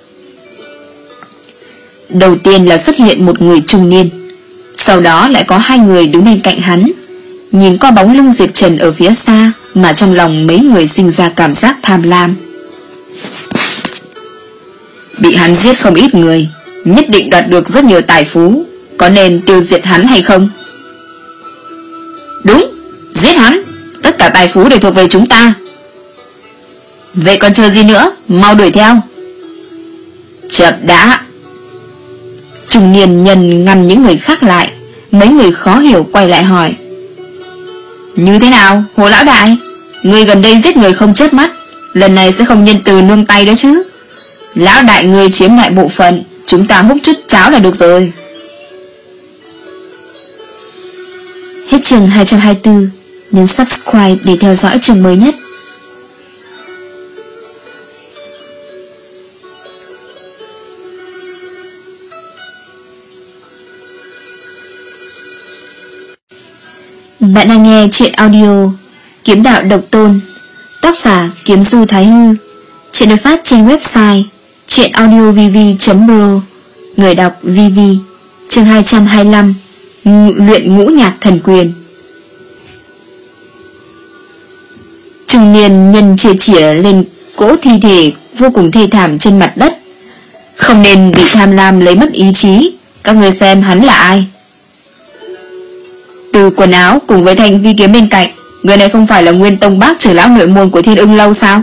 Đầu tiên là xuất hiện một người trung niên, sau đó lại có hai người đứng bên cạnh hắn. Nhìn qua bóng lưng Diệp Trần ở phía xa mà trong lòng mấy người sinh ra cảm giác tham lam. Bị hắn giết không ít người, nhất định đoạt được rất nhiều tài phú, có nên tiêu diệt hắn hay không? Đúng, giết hắn, tất cả tài phú đều thuộc về chúng ta. Vậy còn chờ gì nữa, mau đuổi theo. Chậm đã. Trung niên nhân ngăn những người khác lại. Mấy người khó hiểu quay lại hỏi: Như thế nào, Hồ lão đại? Ngươi gần đây giết người không chớp mắt, lần này sẽ không nhân từ nương tay đó chứ? Lão đại ngươi chiếm lại bộ phận, chúng ta hút chút cháo là được rồi. Hết chương hai trăm hai mươi tư. Nhấn subscribe để theo dõi chương mới nhất. Bạn đang nghe chuyện audio Kiếm Đạo Độc Tôn, tác giả Kiếm Du Thái Hư. Chuyện được phát trên website chuyenaudiovv chấm pro. Người đọc vê vê. Chương hai trăm hai mươi lăm. Luyện ngũ nhạc thần quyền. Trung niên nhân chìa chìa lên cỗ thi thể vô cùng thê thảm trên mặt đất. Không nên bị tham lam lấy mất ý chí. Các người xem hắn là ai? Từ quần áo cùng với thanh vi kiếm bên cạnh, người này không phải là Nguyên Tông Bác trưởng lão nội môn của Thiên Ưng Lâu sao?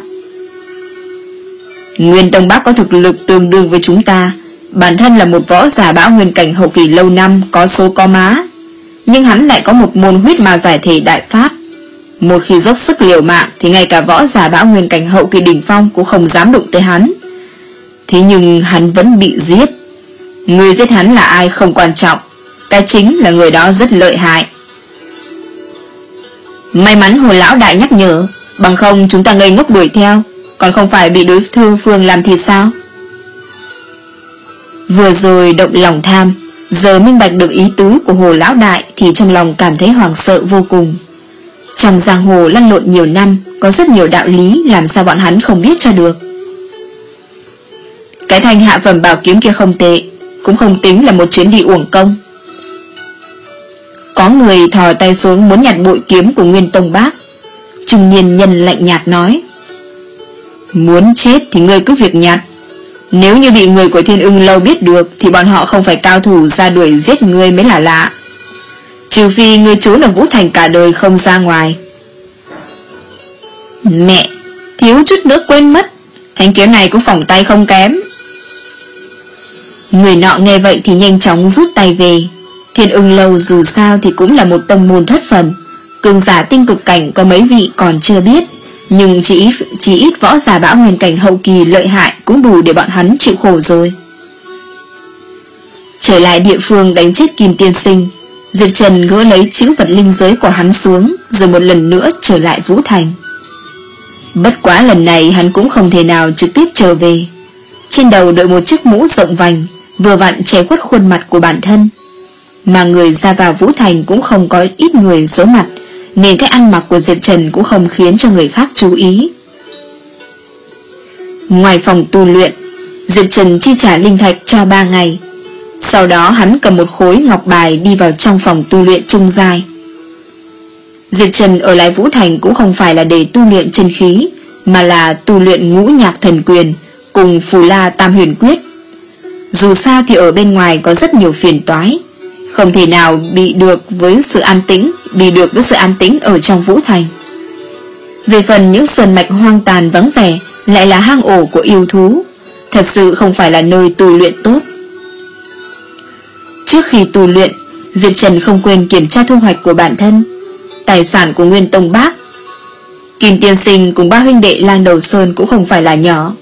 Nguyên Tông Bác có thực lực tương đương với chúng ta, bản thân là một võ giả bão nguyên cảnh hậu kỳ lâu năm, có số có má. Nhưng hắn lại có một môn huyết ma giải thể đại pháp. Một khi dốc sức liều mạng thì ngay cả võ giả bão nguyên cảnh hậu kỳ đỉnh phong cũng không dám đụng tới hắn. Thế nhưng hắn vẫn bị giết. Người giết hắn là ai không quan trọng, cái chính là người đó rất lợi hại. May mắn Hồ lão đại nhắc nhở, bằng không chúng ta ngây ngốc đuổi theo, còn không phải bị đối thư phương làm thịt sao? Vừa rồi động lòng tham, giờ minh bạch được ý tứ của Hồ lão đại thì trong lòng cảm thấy hoảng sợ vô cùng. Trong giang hồ lăn lộn nhiều năm, có rất nhiều đạo lý làm sao bọn hắn không biết cho được. Cái thanh hạ phẩm bảo kiếm kia không tệ, cũng không tính là một chuyến đi uổng công. Có người thò tay xuống muốn nhặt bội kiếm của Nguyên Tông Bác. Trung niên nhân lạnh nhạt nói: Muốn chết thì ngươi cứ việc nhặt. Nếu như bị người của Thiên Ưng Lâu biết được thì bọn họ không phải cao thủ ra đuổi giết ngươi mới là lạ. Trừ phi ngươi trốn ở Vũ Thành cả đời không ra ngoài. Mẹ, thiếu chút nữa quên mất, thanh kiếm này cũng phỏng tay không kém. Người nọ nghe vậy thì nhanh chóng rút tay về. Thiên Ưng Lâu dù sao thì cũng là một tông môn thất phẩm, cường giả tinh cực cảnh có mấy vị còn chưa biết, nhưng chỉ, chỉ ít võ giả bão nguyên cảnh hậu kỳ lợi hại cũng đủ để bọn hắn chịu khổ rồi. Trở lại địa phương đánh chết Kim Tiên Sinh, Diệp Trần gỡ lấy chữ vật linh giới của hắn xuống, rồi một lần nữa trở lại Vũ Thành. Bất quá lần này hắn cũng không thể nào trực tiếp trở về. Trên đầu đội một chiếc mũ rộng vành, vừa vặn che khuất khuôn mặt của bản thân. Mà người ra vào Vũ Thành cũng không có ít người giấu mặt, nên cái ăn mặc của Diệp Trần cũng không khiến cho người khác chú ý. Ngoài phòng tu luyện, Diệp Trần chi trả linh thạch cho ba ngày. Sau đó hắn cầm một khối ngọc bài đi vào trong phòng tu luyện trung giai. Diệp Trần ở lại Vũ Thành cũng không phải là để tu luyện chân khí, mà là tu luyện ngũ nhạc thần quyền cùng Phù La Tam Huyền Quyết. Dù sao thì ở bên ngoài có rất nhiều phiền toái, không thể nào bị được với sự an tĩnh, bị được với sự an tĩnh ở trong Vũ Thành. Về phần những sơn mạch hoang tàn vắng vẻ lại là hang ổ của yêu thú, thật sự không phải là nơi tu luyện tốt. Trước khi tu luyện, Diệp Trần không quên kiểm tra thu hoạch của bản thân, tài sản của Nguyên Tông Bác. Kim tiên sinh cùng ba huynh đệ Lang Đầu Sơn cũng không phải là nhỏ.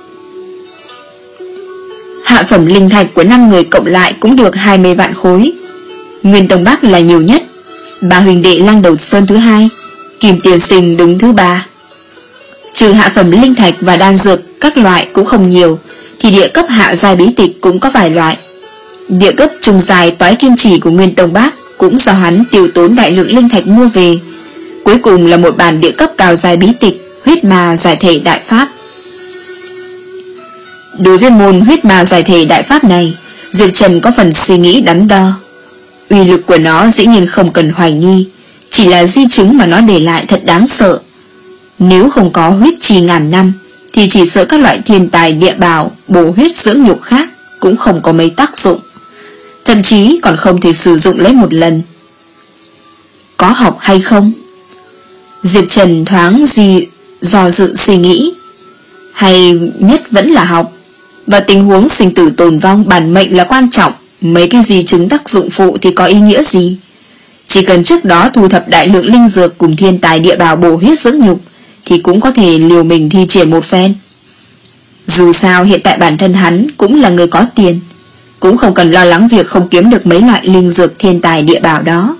Hạ phẩm linh thạch của năm người cộng lại cũng được hai mươi vạn khối. Nguyên Tông Bác là nhiều nhất, ba huynh đệ Lang Đầu Sơn thứ hai, Kim tiên sinh đứng thứ ba. Trừ hạ phẩm linh thạch và đan dược các loại cũng không nhiều, thì địa cấp hạ giai bí tịch cũng có vài loại. Địa cấp trung dài toái kim chỉ của Nguyên Tông Bác cũng do hắn tiêu tốn đại lượng linh thạch mua về. Cuối cùng là một bản địa cấp cao giai bí tịch huyết ma giải thể đại pháp. Đối với môn huyết ma giải thể đại pháp này, Diệp Trần có phần suy nghĩ đắn đo. Uy lực của nó dĩ nhiên không cần hoài nghi, chỉ là di chứng mà nó để lại thật đáng sợ. Nếu không có huyết trì ngàn năm, thì chỉ sợ các loại thiên tài địa bảo bổ huyết dưỡng nhục khác cũng không có mấy tác dụng, thậm chí còn không thể sử dụng lấy một lần. Có học hay không? Diệp Trần thoáng gì do dự suy nghĩ. Hay nhất vẫn là học. Và tình huống sinh tử tồn vong, bản mệnh là quan trọng, mấy cái di chứng tác dụng phụ thì có ý nghĩa gì? Chỉ cần trước đó thu thập đại lượng linh dược cùng thiên tài địa bảo bổ huyết dưỡng nhục thì cũng có thể liều mình thi triển một phen. Dù sao hiện tại bản thân hắn cũng là người có tiền, cũng không cần lo lắng việc không kiếm được mấy loại linh dược thiên tài địa bảo đó.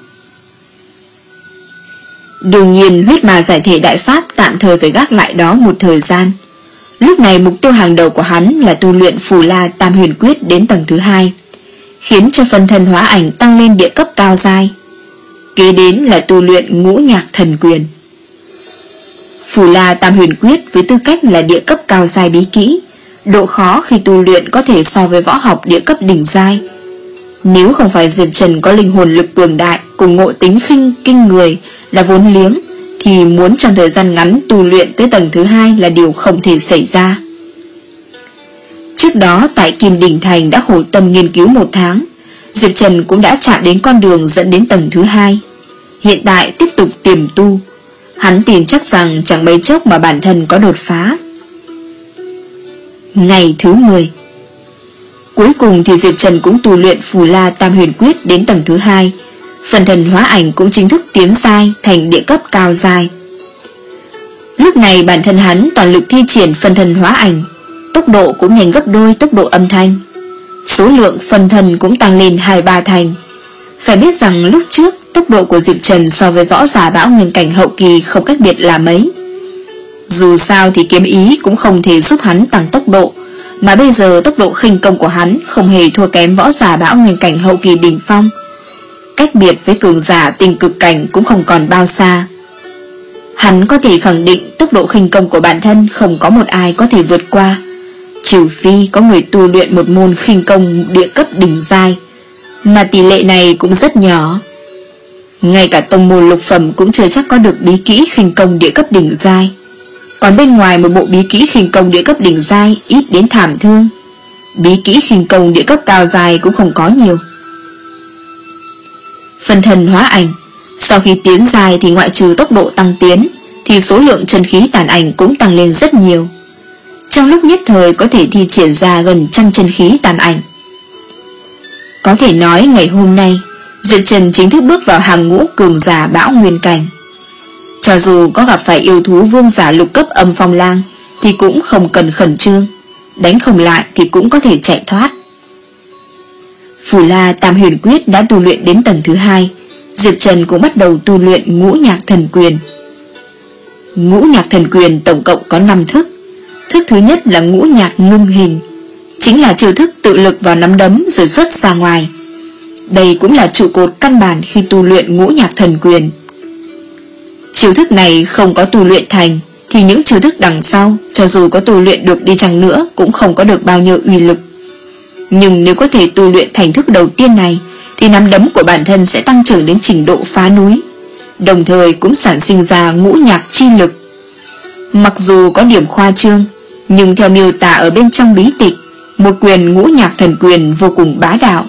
Đương nhiên huyết ma giải thể đại pháp tạm thời phải gác lại đó một thời gian. Lúc này mục tiêu hàng đầu của hắn là tu luyện Phù La Tam Huyền Quyết đến tầng thứ hai, khiến cho phân thân hóa ảnh tăng lên địa cấp cao giai. Kế đến là tu luyện Ngũ Nhạc Thần Quyền. Phù La Tam Huyền Quyết với tư cách là địa cấp cao giai bí kỹ, độ khó khi tu luyện có thể so với võ học địa cấp đỉnh giai. Nếu không phải Diệp Trần có linh hồn lực cường đại cùng ngộ tính khinh kinh người là vốn liếng, thì muốn trong thời gian ngắn tu luyện tới tầng thứ hai là điều không thể xảy ra. Trước đó tại Kim Đỉnh Thành đã khổ tâm nghiên cứu một tháng, Diệp Trần cũng đã chạm đến con đường dẫn đến tầng thứ hai. Hiện tại tiếp tục tiềm tu, hắn tin chắc rằng chẳng mấy chốc mà bản thân có đột phá. Ngày thứ mười, cuối cùng thì Diệp Trần cũng tu luyện Phù La Tam Huyền Quyết đến tầng thứ hai. Phần thần hóa ảnh cũng chính thức tiến giai thành địa cấp cao giai. Lúc này bản thân hắn toàn lực thi triển phần thần hóa ảnh, tốc độ cũng nhanh gấp đôi tốc độ âm thanh, số lượng phần thần cũng tăng lên hai ba thành. Phải biết rằng lúc trước tốc độ của Diệp Trần so với võ giả bão nguyên cảnh hậu kỳ không cách biệt là mấy. Dù sao thì kiếm ý cũng không thể giúp hắn tăng tốc độ, mà bây giờ tốc độ khinh công của hắn không hề thua kém võ giả bão nguyên cảnh hậu kỳ đỉnh phong. Cách biệt với cường giả tình cực cảnh cũng không còn bao xa. Hắn có thể khẳng định tốc độ khinh công của bản thân không có một ai có thể vượt qua, trừ phi có người tu luyện một môn khinh công địa cấp đỉnh giai, mà tỷ lệ này cũng rất nhỏ. Ngay cả tông môn lục phẩm cũng chưa chắc có được bí kỹ khinh công địa cấp đỉnh giai. Còn bên ngoài một bộ bí kỹ khinh công địa cấp đỉnh giai ít đến thảm thương, bí kỹ khinh công địa cấp cao giai cũng không có nhiều. Phần thần hóa ảnh, sau khi tiến giai thì ngoại trừ tốc độ tăng tiến, thì số lượng chân khí tàn ảnh cũng tăng lên rất nhiều. Trong lúc nhất thời có thể thi triển ra gần trăm chân khí tàn ảnh. Có thể nói ngày hôm nay Diệp Trần chính thức bước vào hàng ngũ cường giả bão nguyên cảnh. Cho dù có gặp phải yêu thú vương giả lục cấp âm phong lang thì cũng không cần khẩn trương, đánh không lại thì cũng có thể chạy thoát. Phù La Tam Huyền Quyết đã tu luyện đến tầng thứ hai, Diệp Trần cũng bắt đầu tu luyện Ngũ Nhạc Thần Quyền. Ngũ Nhạc Thần Quyền tổng cộng có năm thức. Thức thứ nhất là Ngũ Nhạc Ngưng Hình, chính là chiêu thức tự lực vào nắm đấm rồi xuất ra ngoài. Đây cũng là trụ cột căn bản khi tu luyện Ngũ Nhạc Thần Quyền. Chiêu thức này không có tu luyện thành thì những chiêu thức đằng sau cho dù có tu luyện được đi chăng nữa cũng không có được bao nhiêu uy lực. Nhưng nếu có thể tu luyện thành thức đầu tiên này thì nắm đấm của bản thân sẽ tăng trưởng đến trình độ phá núi, đồng thời cũng sản sinh ra ngũ nhạc chi lực. Mặc dù có điểm khoa trương, nhưng theo miêu tả ở bên trong bí tịch, một quyền ngũ nhạc thần quyền vô cùng bá đạo.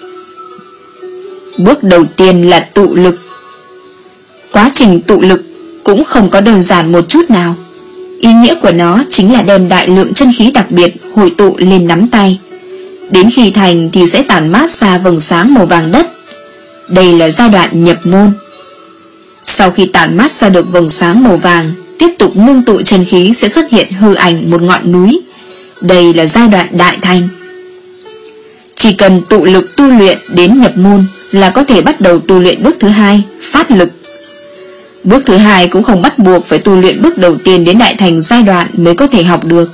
Bước đầu tiên là tụ lực. Quá trình tụ lực cũng không có đơn giản một chút nào. Ý nghĩa của nó chính là đem đại lượng chân khí đặc biệt hội tụ lên nắm tay. Đến khi thành thì sẽ tản mát ra vầng sáng màu vàng đất. Đây là giai đoạn nhập môn. Sau khi tản mát ra được vầng sáng màu vàng, tiếp tục ngưng tụ chân khí sẽ xuất hiện hư ảnh một ngọn núi. Đây là giai đoạn đại thành. Chỉ cần tụ lực tu luyện đến nhập môn là có thể bắt đầu tu luyện bước thứ hai, phát lực. Bước thứ hai cũng không bắt buộc phải tu luyện bước đầu tiên đến đại thành giai đoạn mới có thể học được.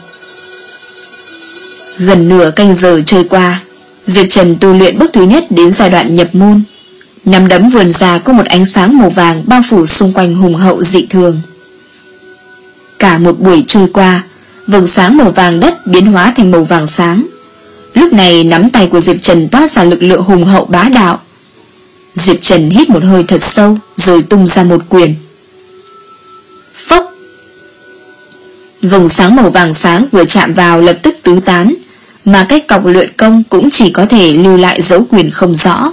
Gần nửa canh giờ trôi qua, Diệp Trần tu luyện bước thứ nhất đến giai đoạn nhập môn. Nắm đấm vươn ra có một ánh sáng màu vàng bao phủ xung quanh hùng hậu dị thường. Cả một buổi trôi qua, vầng sáng màu vàng đất biến hóa thành màu vàng sáng. Lúc này nắm tay của Diệp Trần toát ra lực lượng hùng hậu bá đạo. Diệp Trần hít một hơi thật sâu rồi tung ra một quyền. Phốc! Vầng sáng màu vàng sáng vừa chạm vào lập tức tứ tán, mà cái cọc luyện công cũng chỉ có thể lưu lại dấu quyền không rõ.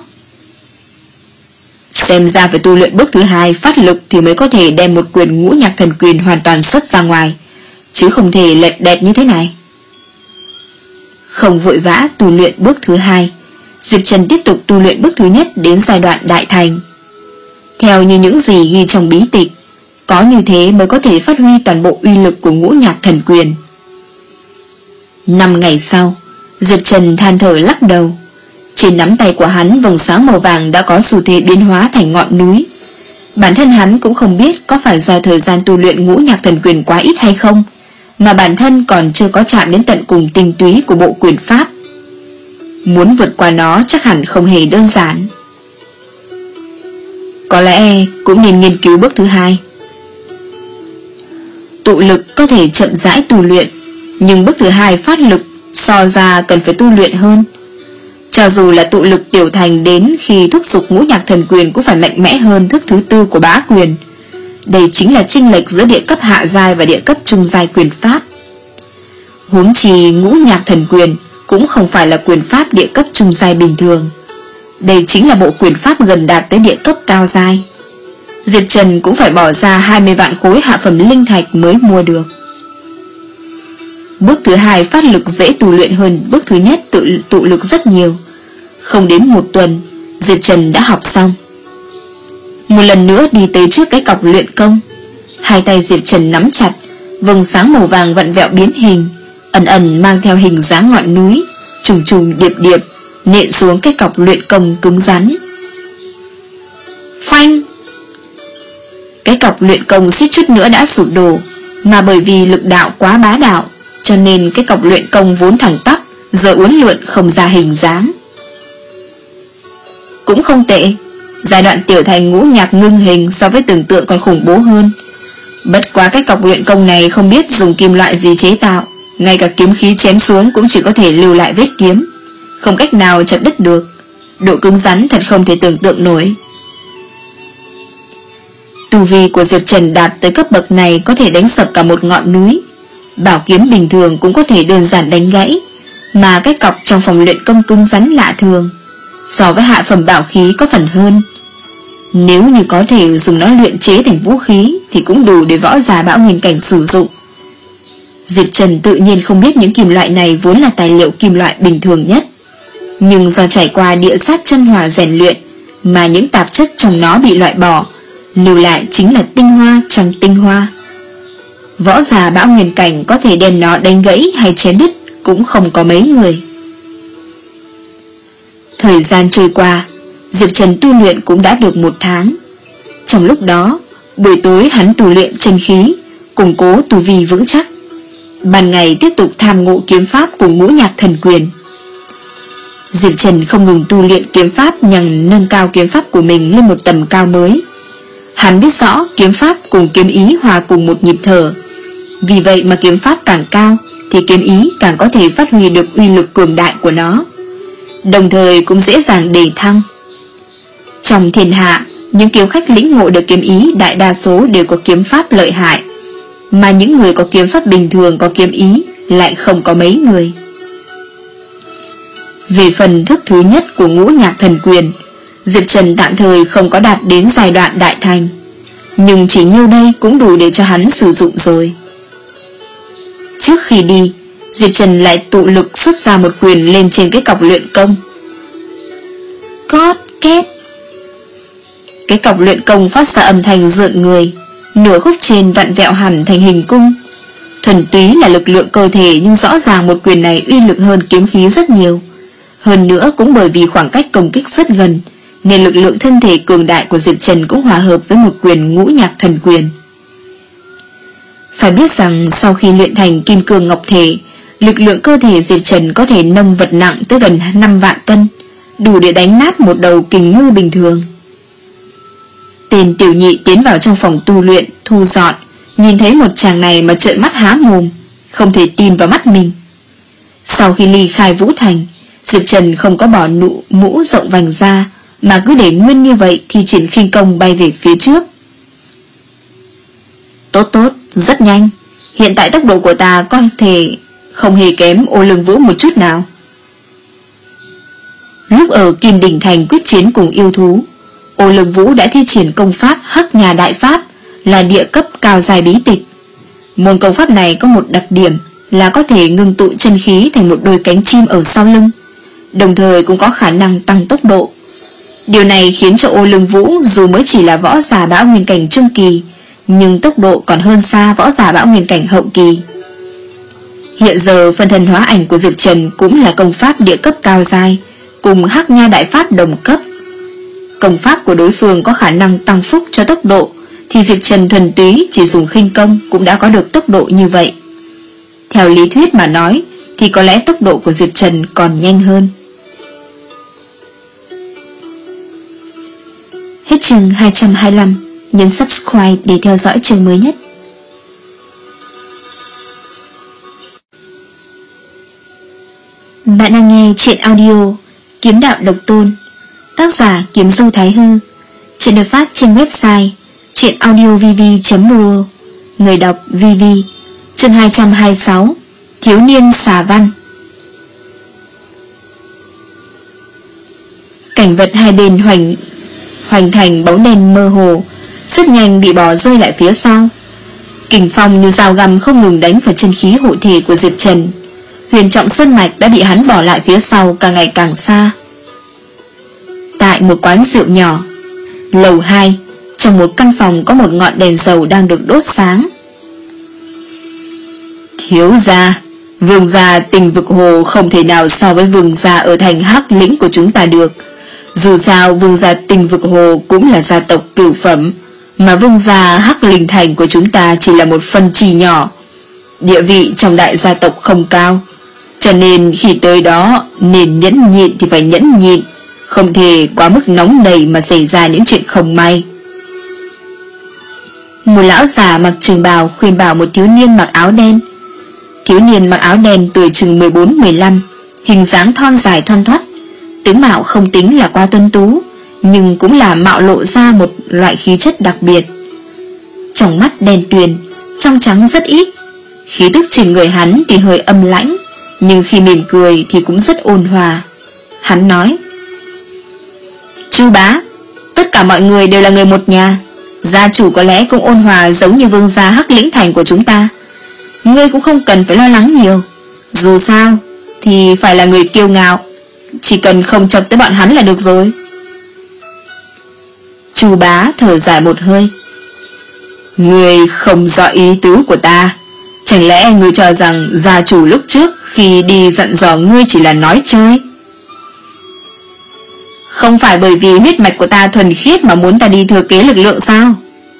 Xem ra phải tu luyện bước thứ hai, phát lực, thì mới có thể đem một quyền ngũ nhạc thần quyền hoàn toàn xuất ra ngoài, chứ không thể lệch đẹt như thế này. Không vội vã tu luyện bước thứ hai, Diệp Trần tiếp tục tu luyện bước thứ nhất đến giai đoạn đại thành. Theo như những gì ghi trong bí tịch, có như thế mới có thể phát huy toàn bộ uy lực của ngũ nhạc thần quyền. Năm ngày sau, Diệp Trần than thở lắc đầu. Trên nắm tay của hắn, vầng sáng màu vàng đã có xu thế biến hóa thành ngọn núi. Bản thân hắn cũng không biết có phải do thời gian tu luyện ngũ nhạc thần quyền quá ít hay không, mà bản thân còn chưa có chạm đến tận cùng tinh túy của bộ quyền pháp. Muốn vượt qua nó chắc hẳn không hề đơn giản. Có lẽ cũng nên nghiên cứu bước thứ hai. Tụ lực có thể chậm rãi tu luyện, nhưng bước thứ hai phát lực so ra cần phải tu luyện hơn. Cho dù là tụ lực tiểu thành đến khi thúc giục ngũ nhạc thần quyền cũng phải mạnh mẽ hơn thức thứ tư của bá quyền. Đây chính là chênh lệch giữa địa cấp hạ giai và địa cấp trung giai quyền pháp. Huống chi ngũ nhạc thần quyền cũng không phải là quyền pháp địa cấp trung giai bình thường. Đây chính là bộ quyền pháp gần đạt tới địa cấp cao giai. Diệp Trần cũng phải bỏ ra hai mươi vạn khối hạ phẩm linh thạch mới mua được. Bước thứ hai phát lực dễ tu luyện hơn bước thứ nhất tự tụ lực rất nhiều. Không đến một tuần, Diệp Trần đã học xong. Một lần nữa đi tới trước cái cọc luyện công, hai tay Diệp Trần nắm chặt, vầng sáng màu vàng vặn vẹo biến hình, ẩn ẩn mang theo hình dáng ngọn núi, trùng trùng điệp điệp nện xuống cái cọc luyện công cứng rắn. Phanh! Cái cọc luyện công suýt chút nữa đã sụp đổ, mà bởi vì lực đạo quá bá đạo, cho nên cái cọc luyện công vốn thẳng tắp giờ uốn lượn không ra hình dáng. Cũng không tệ, giai đoạn tiểu thành ngũ nhạc ngưng hình so với tưởng tượng còn khủng bố hơn. Bất quá cái cọc luyện công này không biết dùng kim loại gì chế tạo, ngay cả kiếm khí chém xuống cũng chỉ có thể lưu lại vết kiếm, không cách nào chặt đứt được. Độ cứng rắn thật không thể tưởng tượng nổi. Tu vi của Diệp Trần đạt tới cấp bậc này có thể đánh sập cả một ngọn núi. Bảo kiếm bình thường cũng có thể đơn giản đánh gãy, mà cái cọc trong phòng luyện công cứng rắn lạ thường, so với hạ phẩm bảo khí có phần hơn. Nếu như có thể dùng nó luyện chế thành vũ khí thì cũng đủ để võ giả bão nguyên cảnh sử dụng. Diệp Trần tự nhiên không biết những kim loại này vốn là tài liệu kim loại bình thường nhất, nhưng do trải qua địa sát chân hỏa rèn luyện mà những tạp chất trong nó bị loại bỏ, lưu lại chính là tinh hoa trong tinh hoa. Võ giả bão nguyên cảnh có thể đem nó đánh gãy hay chém đứt cũng không có mấy người. Thời gian trôi qua, Diệp Trần tu luyện cũng đã được một tháng. Trong lúc đó, buổi tối hắn tu luyện chân khí, củng cố tu vi vững chắc. Ban ngày tiếp tục tham ngộ kiếm pháp cùng ngũ nhạc thần quyền. Diệp Trần không ngừng tu luyện kiếm pháp nhằm nâng cao kiếm pháp của mình lên một tầm cao mới. Hắn biết rõ kiếm pháp cùng kiếm ý hòa cùng một nhịp thở. Vì vậy mà kiếm pháp càng cao thì kiếm ý càng có thể phát huy được uy lực cường đại của nó, đồng thời cũng dễ dàng đề thăng. Trong thiên hạ, những kiếm khách lĩnh ngộ được kiếm ý đại đa số đều có kiếm pháp lợi hại, mà những người có kiếm pháp bình thường có kiếm ý lại không có mấy người. Về phần thức thứ nhất của ngũ nhạc thần quyền, Diệp Trần tạm thời không có đạt đến giai đoạn đại thành, nhưng chỉ nhiêu đây cũng đủ để cho hắn sử dụng rồi. Trước khi đi, Diệp Trần lại tụ lực xuất ra một quyền lên trên cái cọc luyện công. Cót két. Cái cọc luyện công phát ra âm thanh rợn người, nửa khúc trên vặn vẹo hẳn thành hình cung. Thuần túy là lực lượng cơ thể, nhưng rõ ràng một quyền này uy lực hơn kiếm khí rất nhiều. Hơn nữa cũng bởi vì khoảng cách công kích rất gần, nên lực lượng thân thể cường đại của Diệp Trần cũng hòa hợp với một quyền ngũ nhạc thần quyền. Phải biết rằng sau khi luyện thành kim cương ngọc thể, lực lượng cơ thể Diệp Trần có thể nâng vật nặng tới gần năm vạn cân, đủ để đánh nát một đầu kình ngư bình thường. Tên tiểu nhị tiến vào trong phòng tu luyện thu dọn, nhìn thấy một chàng này mà trợn mắt há mồm, không thể tin vào mắt mình. Sau khi ly khai Vũ Thành, Diệp Trần không có bỏ nụ mũ rộng vành ra, mà cứ để nguyên như vậy thì triển khinh công bay về phía trước. Tốt tốt, rất nhanh. Hiện tại tốc độ của ta có thể không hề kém Ô Lương Vũ một chút nào. Lúc ở Kim Đỉnh Thành quyết chiến cùng yêu thú, Ô Lương Vũ đã thi triển công pháp Hắc Nhà Đại Pháp, là địa cấp cao dài bí tịch. Môn công pháp này có một đặc điểm là có thể ngưng tụ chân khí thành một đôi cánh chim ở sau lưng, đồng thời cũng có khả năng tăng tốc độ. Điều này khiến cho Ô Lương Vũ dù mới chỉ là võ giả Bão Nguyên cảnh trung kỳ, nhưng tốc độ còn hơn xa võ giả Bão Nguyên cảnh hậu kỳ. Hiện giờ phân thân hóa ảnh của Diệp Trần cũng là công pháp địa cấp cao dài, cùng Hắc Nha Đại Pháp đồng cấp. Công pháp của đối phương có khả năng tăng phúc cho tốc độ, thì Diệp Trần thuần túy chỉ dùng khinh công cũng đã có được tốc độ như vậy. Theo lý thuyết mà nói, thì có lẽ tốc độ của Diệp Trần còn nhanh hơn. Hết chương hai trăm hai mươi lăm, nhấn subscribe để theo dõi chương mới nhất. Bạn đang nghe truyện audio Kiếm Đạo Độc Tôn, tác giả Kiếm Du Thái Hư. Truyện được phát trên website truyệnaudiovv chấm ro. Người đọc vê vê. Chương hai trăm hai mươi sáu, Thiếu niên xà văn. Cảnh vật hai bên hoành hoành thành bóng đen mơ hồ, rất nhanh bị bỏ rơi lại phía sau. Kình phong như dao găm không ngừng đánh vào chân khí hộ thể của Diệp Trần. Huyền Trọng Sơn Mạch đã bị hắn bỏ lại phía sau càng ngày càng xa. Tại một quán rượu nhỏ, lầu hai, trong một căn phòng có một ngọn đèn dầu đang được đốt sáng. Thiếu gia, vương gia Tình Vực Hồ không thể nào so với vương gia ở thành Hắc Lĩnh của chúng ta được. Dù sao vương gia Tình Vực Hồ cũng là gia tộc cửu phẩm, mà vương gia Hắc Linh Thành của chúng ta chỉ là một phần chi nhỏ. Địa vị trong đại gia tộc không cao, cho nên khi tới đó nên nhẫn nhịn thì phải nhẫn nhịn, không thể quá mức nóng nảy mà xảy ra những chuyện không may. Một lão già mặc trường bào khuyên bảo một thiếu niên mặc áo đen. Thiếu niên mặc áo đen tuổi chừng mười bốn mười lăm, hình dáng thon dài thoăn thoắt, tướng mạo không tính là quá tuấn tú, nhưng cũng là mạo lộ ra một loại khí chất đặc biệt. Trong mắt đen tuyền, trong trắng rất ít, khí tức trên người hắn thì hơi âm lãnh, nhưng khi mỉm cười thì cũng rất ôn hòa. Hắn nói: Chu bá, tất cả mọi người đều là người một nhà, gia chủ có lẽ cũng ôn hòa giống như vương gia Hắc Lĩnh Thành của chúng ta. Ngươi cũng không cần phải lo lắng nhiều, dù sao thì phải là người kiêu ngạo, chỉ cần không chọc tới bọn hắn là được rồi. Chu bá thở dài một hơi: Ngươi không rõ ý tứ của ta. Chẳng lẽ ngươi cho rằng gia chủ lúc trước khi đi dặn dò ngươi chỉ là nói chơi? Không phải bởi vì huyết mạch của ta thuần khiết mà muốn ta đi thừa kế lực lượng sao?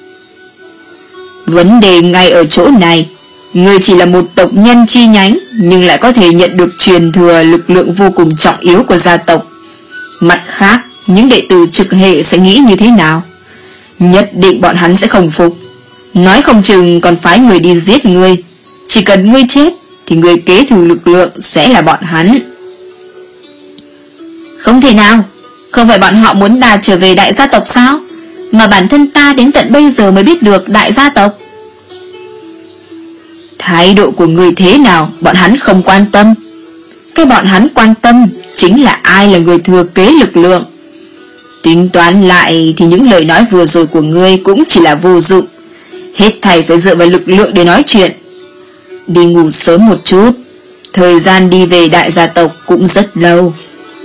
Vấn đề ngay ở chỗ này, ngươi chỉ là một tộc nhân chi nhánh, nhưng lại có thể nhận được truyền thừa lực lượng vô cùng trọng yếu của gia tộc. Mặt khác, những đệ tử trực hệ sẽ nghĩ như thế nào? Nhất định bọn hắn sẽ không phục, nói không chừng còn phái người đi giết ngươi. Chỉ cần ngươi chết thì người kế thừa lực lượng sẽ là bọn hắn. Không thể nào, không phải bọn họ muốn ta trở về đại gia tộc sao? Mà bản thân ta đến tận bây giờ mới biết được đại gia tộc. Thái độ của người thế nào bọn hắn không quan tâm. Cái bọn hắn quan tâm chính là ai là người thừa kế lực lượng. Tính toán lại thì những lời nói vừa rồi của ngươi cũng chỉ là vô dụng. Hết thảy phải dựa vào lực lượng để nói chuyện. Đi ngủ sớm một chút, thời gian đi về đại gia tộc cũng rất lâu.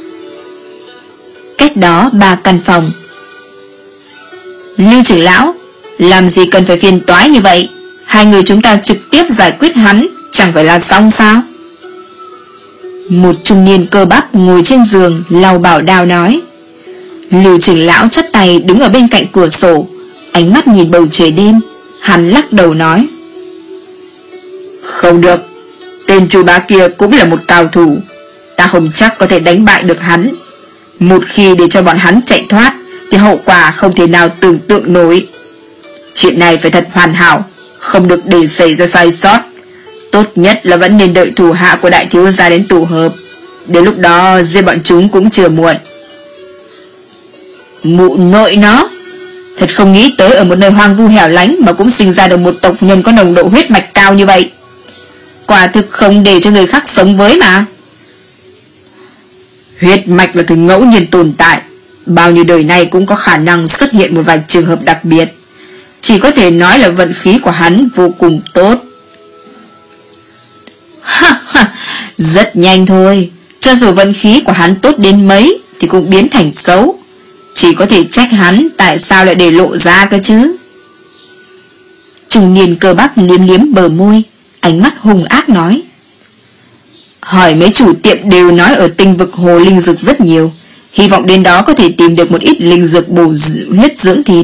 Cách đó ba căn phòng. Lưu trưởng lão, làm gì cần phải phiền toái như vậy? Hai người chúng ta trực tiếp giải quyết hắn chẳng phải là xong sao? Một trung niên cơ bắp ngồi trên giường lau bảo đao nói. Lưu trưởng lão chắp tay đứng ở bên cạnh cửa sổ, ánh mắt nhìn bầu trời đêm. Hắn lắc đầu nói. Không được, tên chú bá kia cũng là một cao thủ, ta không chắc có thể đánh bại được hắn. Một khi để cho bọn hắn chạy thoát thì hậu quả không thể nào tưởng tượng nổi. Chuyện này phải thật hoàn hảo, không được để xảy ra sai sót. Tốt nhất là vẫn nên đợi thủ hạ của đại thiếu gia đến tụ hợp. Đến lúc đó giết bọn chúng cũng chưa muộn. Mụ nội nó, thật không nghĩ tới ở một nơi hoang vu hẻo lánh mà cũng sinh ra được một tộc nhân có nồng độ huyết mạch cao như vậy. Quả thực không để cho người khác sống với mà. Huyết mạch là thứ ngẫu nhiên tồn tại, bao nhiêu đời nay cũng có khả năng xuất hiện một vài trường hợp đặc biệt. Chỉ có thể nói là vận khí của hắn vô cùng tốt. Ha ha, rất nhanh thôi. Cho dù vận khí của hắn tốt đến mấy thì cũng biến thành xấu. Chỉ có thể trách hắn tại sao lại để lộ ra cơ chứ. Trung niên cơ bắp liếm liếm bờ môi, ánh mắt hung ác nói. Hỏi mấy chủ tiệm đều nói ở tinh vực hồ linh dược rất nhiều, hy vọng đến đó có thể tìm được một ít linh dược bổ huyết dưỡng thịt.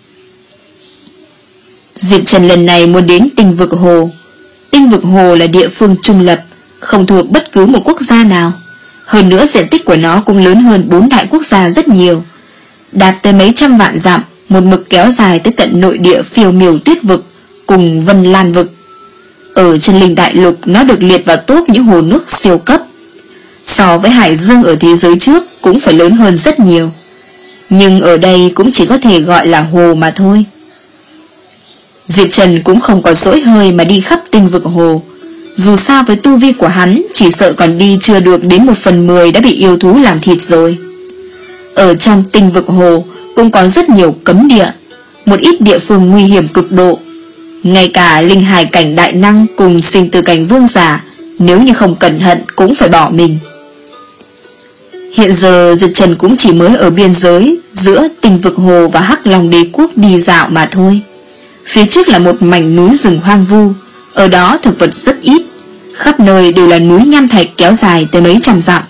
Diệp Trần lần này muốn đến tinh vực hồ. Tinh vực hồ là địa phương trung lập, không thuộc bất cứ một quốc gia nào. Hơn nữa diện tích của nó cũng lớn hơn bốn đại quốc gia rất nhiều, đạt tới mấy trăm vạn dặm, một mực kéo dài tới tận nội địa phiêu miểu tuyết vực cùng Vân Lan vực. Ở trên linh đại lục nó được liệt vào top những hồ nước siêu cấp. So với hải dương ở thế giới trước cũng phải lớn hơn rất nhiều, nhưng ở đây cũng chỉ có thể gọi là hồ mà thôi. Diệp Trần cũng không có dỗi hơi mà đi khắp tinh vực hồ. Dù sao với tu vi của hắn, chỉ sợ còn đi chưa được đến một phần mười đã bị yêu thú làm thịt rồi. Ở trong tinh vực hồ cũng có rất nhiều cấm địa, một ít địa phương nguy hiểm cực độ. Ngay cả linh hài cảnh đại năng cùng sinh tử cảnh vương giả, nếu như không cẩn thận cũng phải bỏ mình. Hiện giờ Diệp Trần cũng chỉ mới ở biên giới giữa tinh vực hồ và Hắc Long đế quốc đi dạo mà thôi. Phía trước là một mảnh núi rừng hoang vu, ở đó thực vật rất ít, khắp nơi đều là núi nham thạch kéo dài tới mấy trăm dặm.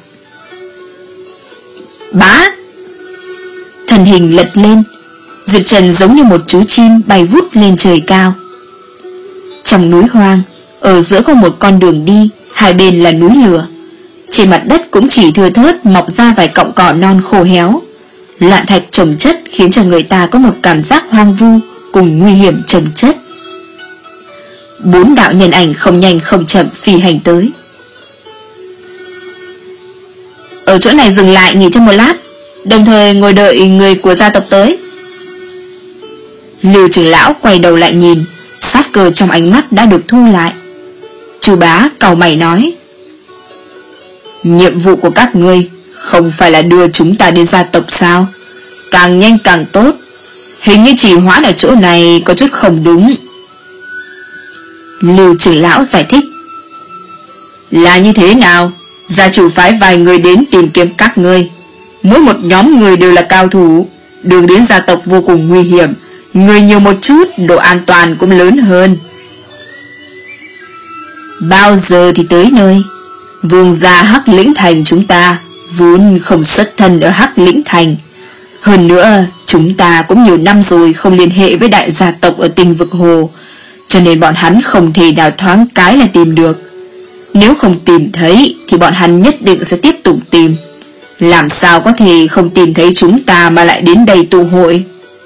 Bá! Thân hình lật lên, Diệp Trần giống như một chú chim bay vút lên trời cao. Trong núi hoang, ở giữa có một con đường đi, hai bên là núi lửa. Trên mặt đất cũng chỉ thưa thớt mọc ra vài cọng cỏ non khô héo. Loạn thạch chồng chất khiến cho người ta có một cảm giác hoang vu cùng nguy hiểm chồng chất. Bốn đạo nhân ảnh không nhanh không chậm phi hành tới. Ở chỗ này dừng lại nghỉ trong một lát, đồng thời ngồi đợi người của gia tộc tới. Lưu trưởng lão quay đầu lại nhìn, sát cơ trong ánh mắt đã được thu lại. Chu bá cau mày nói. Nhiệm vụ của các ngươi không phải là đưa chúng ta đến gia tộc sao? Càng nhanh càng tốt. Hình như trì hoãn ở chỗ này có chút không đúng. Lưu trưởng lão giải thích. Là như thế nào? Gia chủ phái vài người đến tìm kiếm các ngươi. Mỗi một nhóm người đều là cao thủ, đường đến gia tộc vô cùng nguy hiểm. Người nhiều một chút, độ an toàn cũng lớn hơn. Bao giờ thì tới nơi? Vương gia Hắc Lĩnh Thành chúng ta vốn không xuất thân ở Hắc Lĩnh Thành. Hơn nữa chúng ta cũng nhiều năm rồi không liên hệ với đại gia tộc ở tinh vực hồ, cho nên bọn hắn không thể nào thoáng cái là tìm được. Nếu không tìm thấy thì bọn hắn nhất định sẽ tiếp tục tìm. Làm sao có thể không tìm thấy chúng ta mà lại đến đây tụ hội?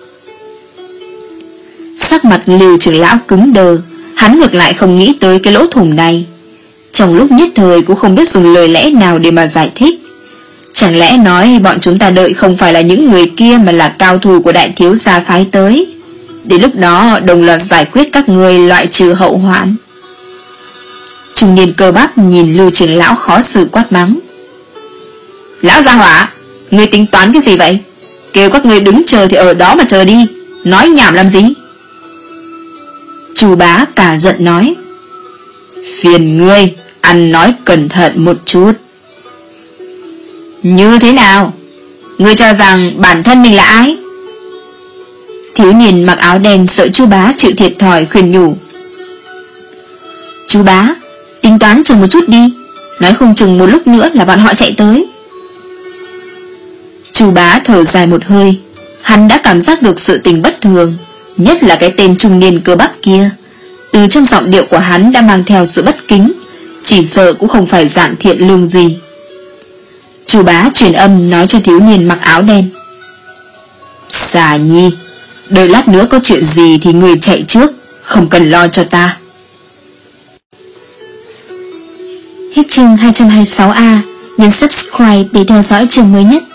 Sắc mặt Lưu trưởng lão cứng đờ, hắn ngược lại không nghĩ tới cái lỗ thủng này. Trong lúc nhất thời cũng không biết dùng lời lẽ nào để mà giải thích. Chẳng lẽ nói bọn chúng ta đợi không phải là những người kia mà là cao thủ của đại thiếu gia phái tới, đến lúc đó đồng loạt giải quyết các người, loại trừ hậu hoạn. Trung niên cơ bắp nhìn Lưu trưởng lão khó xử quát mắng. Lão gia hỏa, ngươi tính toán cái gì vậy? Kêu các ngươi đứng chờ thì ở đó mà chờ đi, nói nhảm làm gì? Chu Bá cả giận nói. Phiền ngươi, ăn nói cẩn thận một chút. Như thế nào? Ngươi cho rằng bản thân mình là ai? Thiếu niên mặc áo đen sợ Chu Bá chịu thiệt thòi khuyên nhủ. Chu Bá, tính toán chừng một chút đi, nói không chừng một lúc nữa là bọn họ chạy tới. Chu Bá thở dài một hơi, hắn đã cảm giác được sự tình bất thường, nhất là cái tên trung niên cơ bắp kia. Từ trong giọng điệu của hắn đã mang theo sự bất kính, chỉ sợ cũng không phải dạng thiện lương gì. Chu Bá truyền âm nói cho thiếu niên mặc áo đen. Xà Nhi, đợi lát nữa có chuyện gì thì người chạy trước, không cần lo cho ta. Hết chương hai trăm hai mươi sáu A, nhấn subscribe để theo dõi chương mới nhất.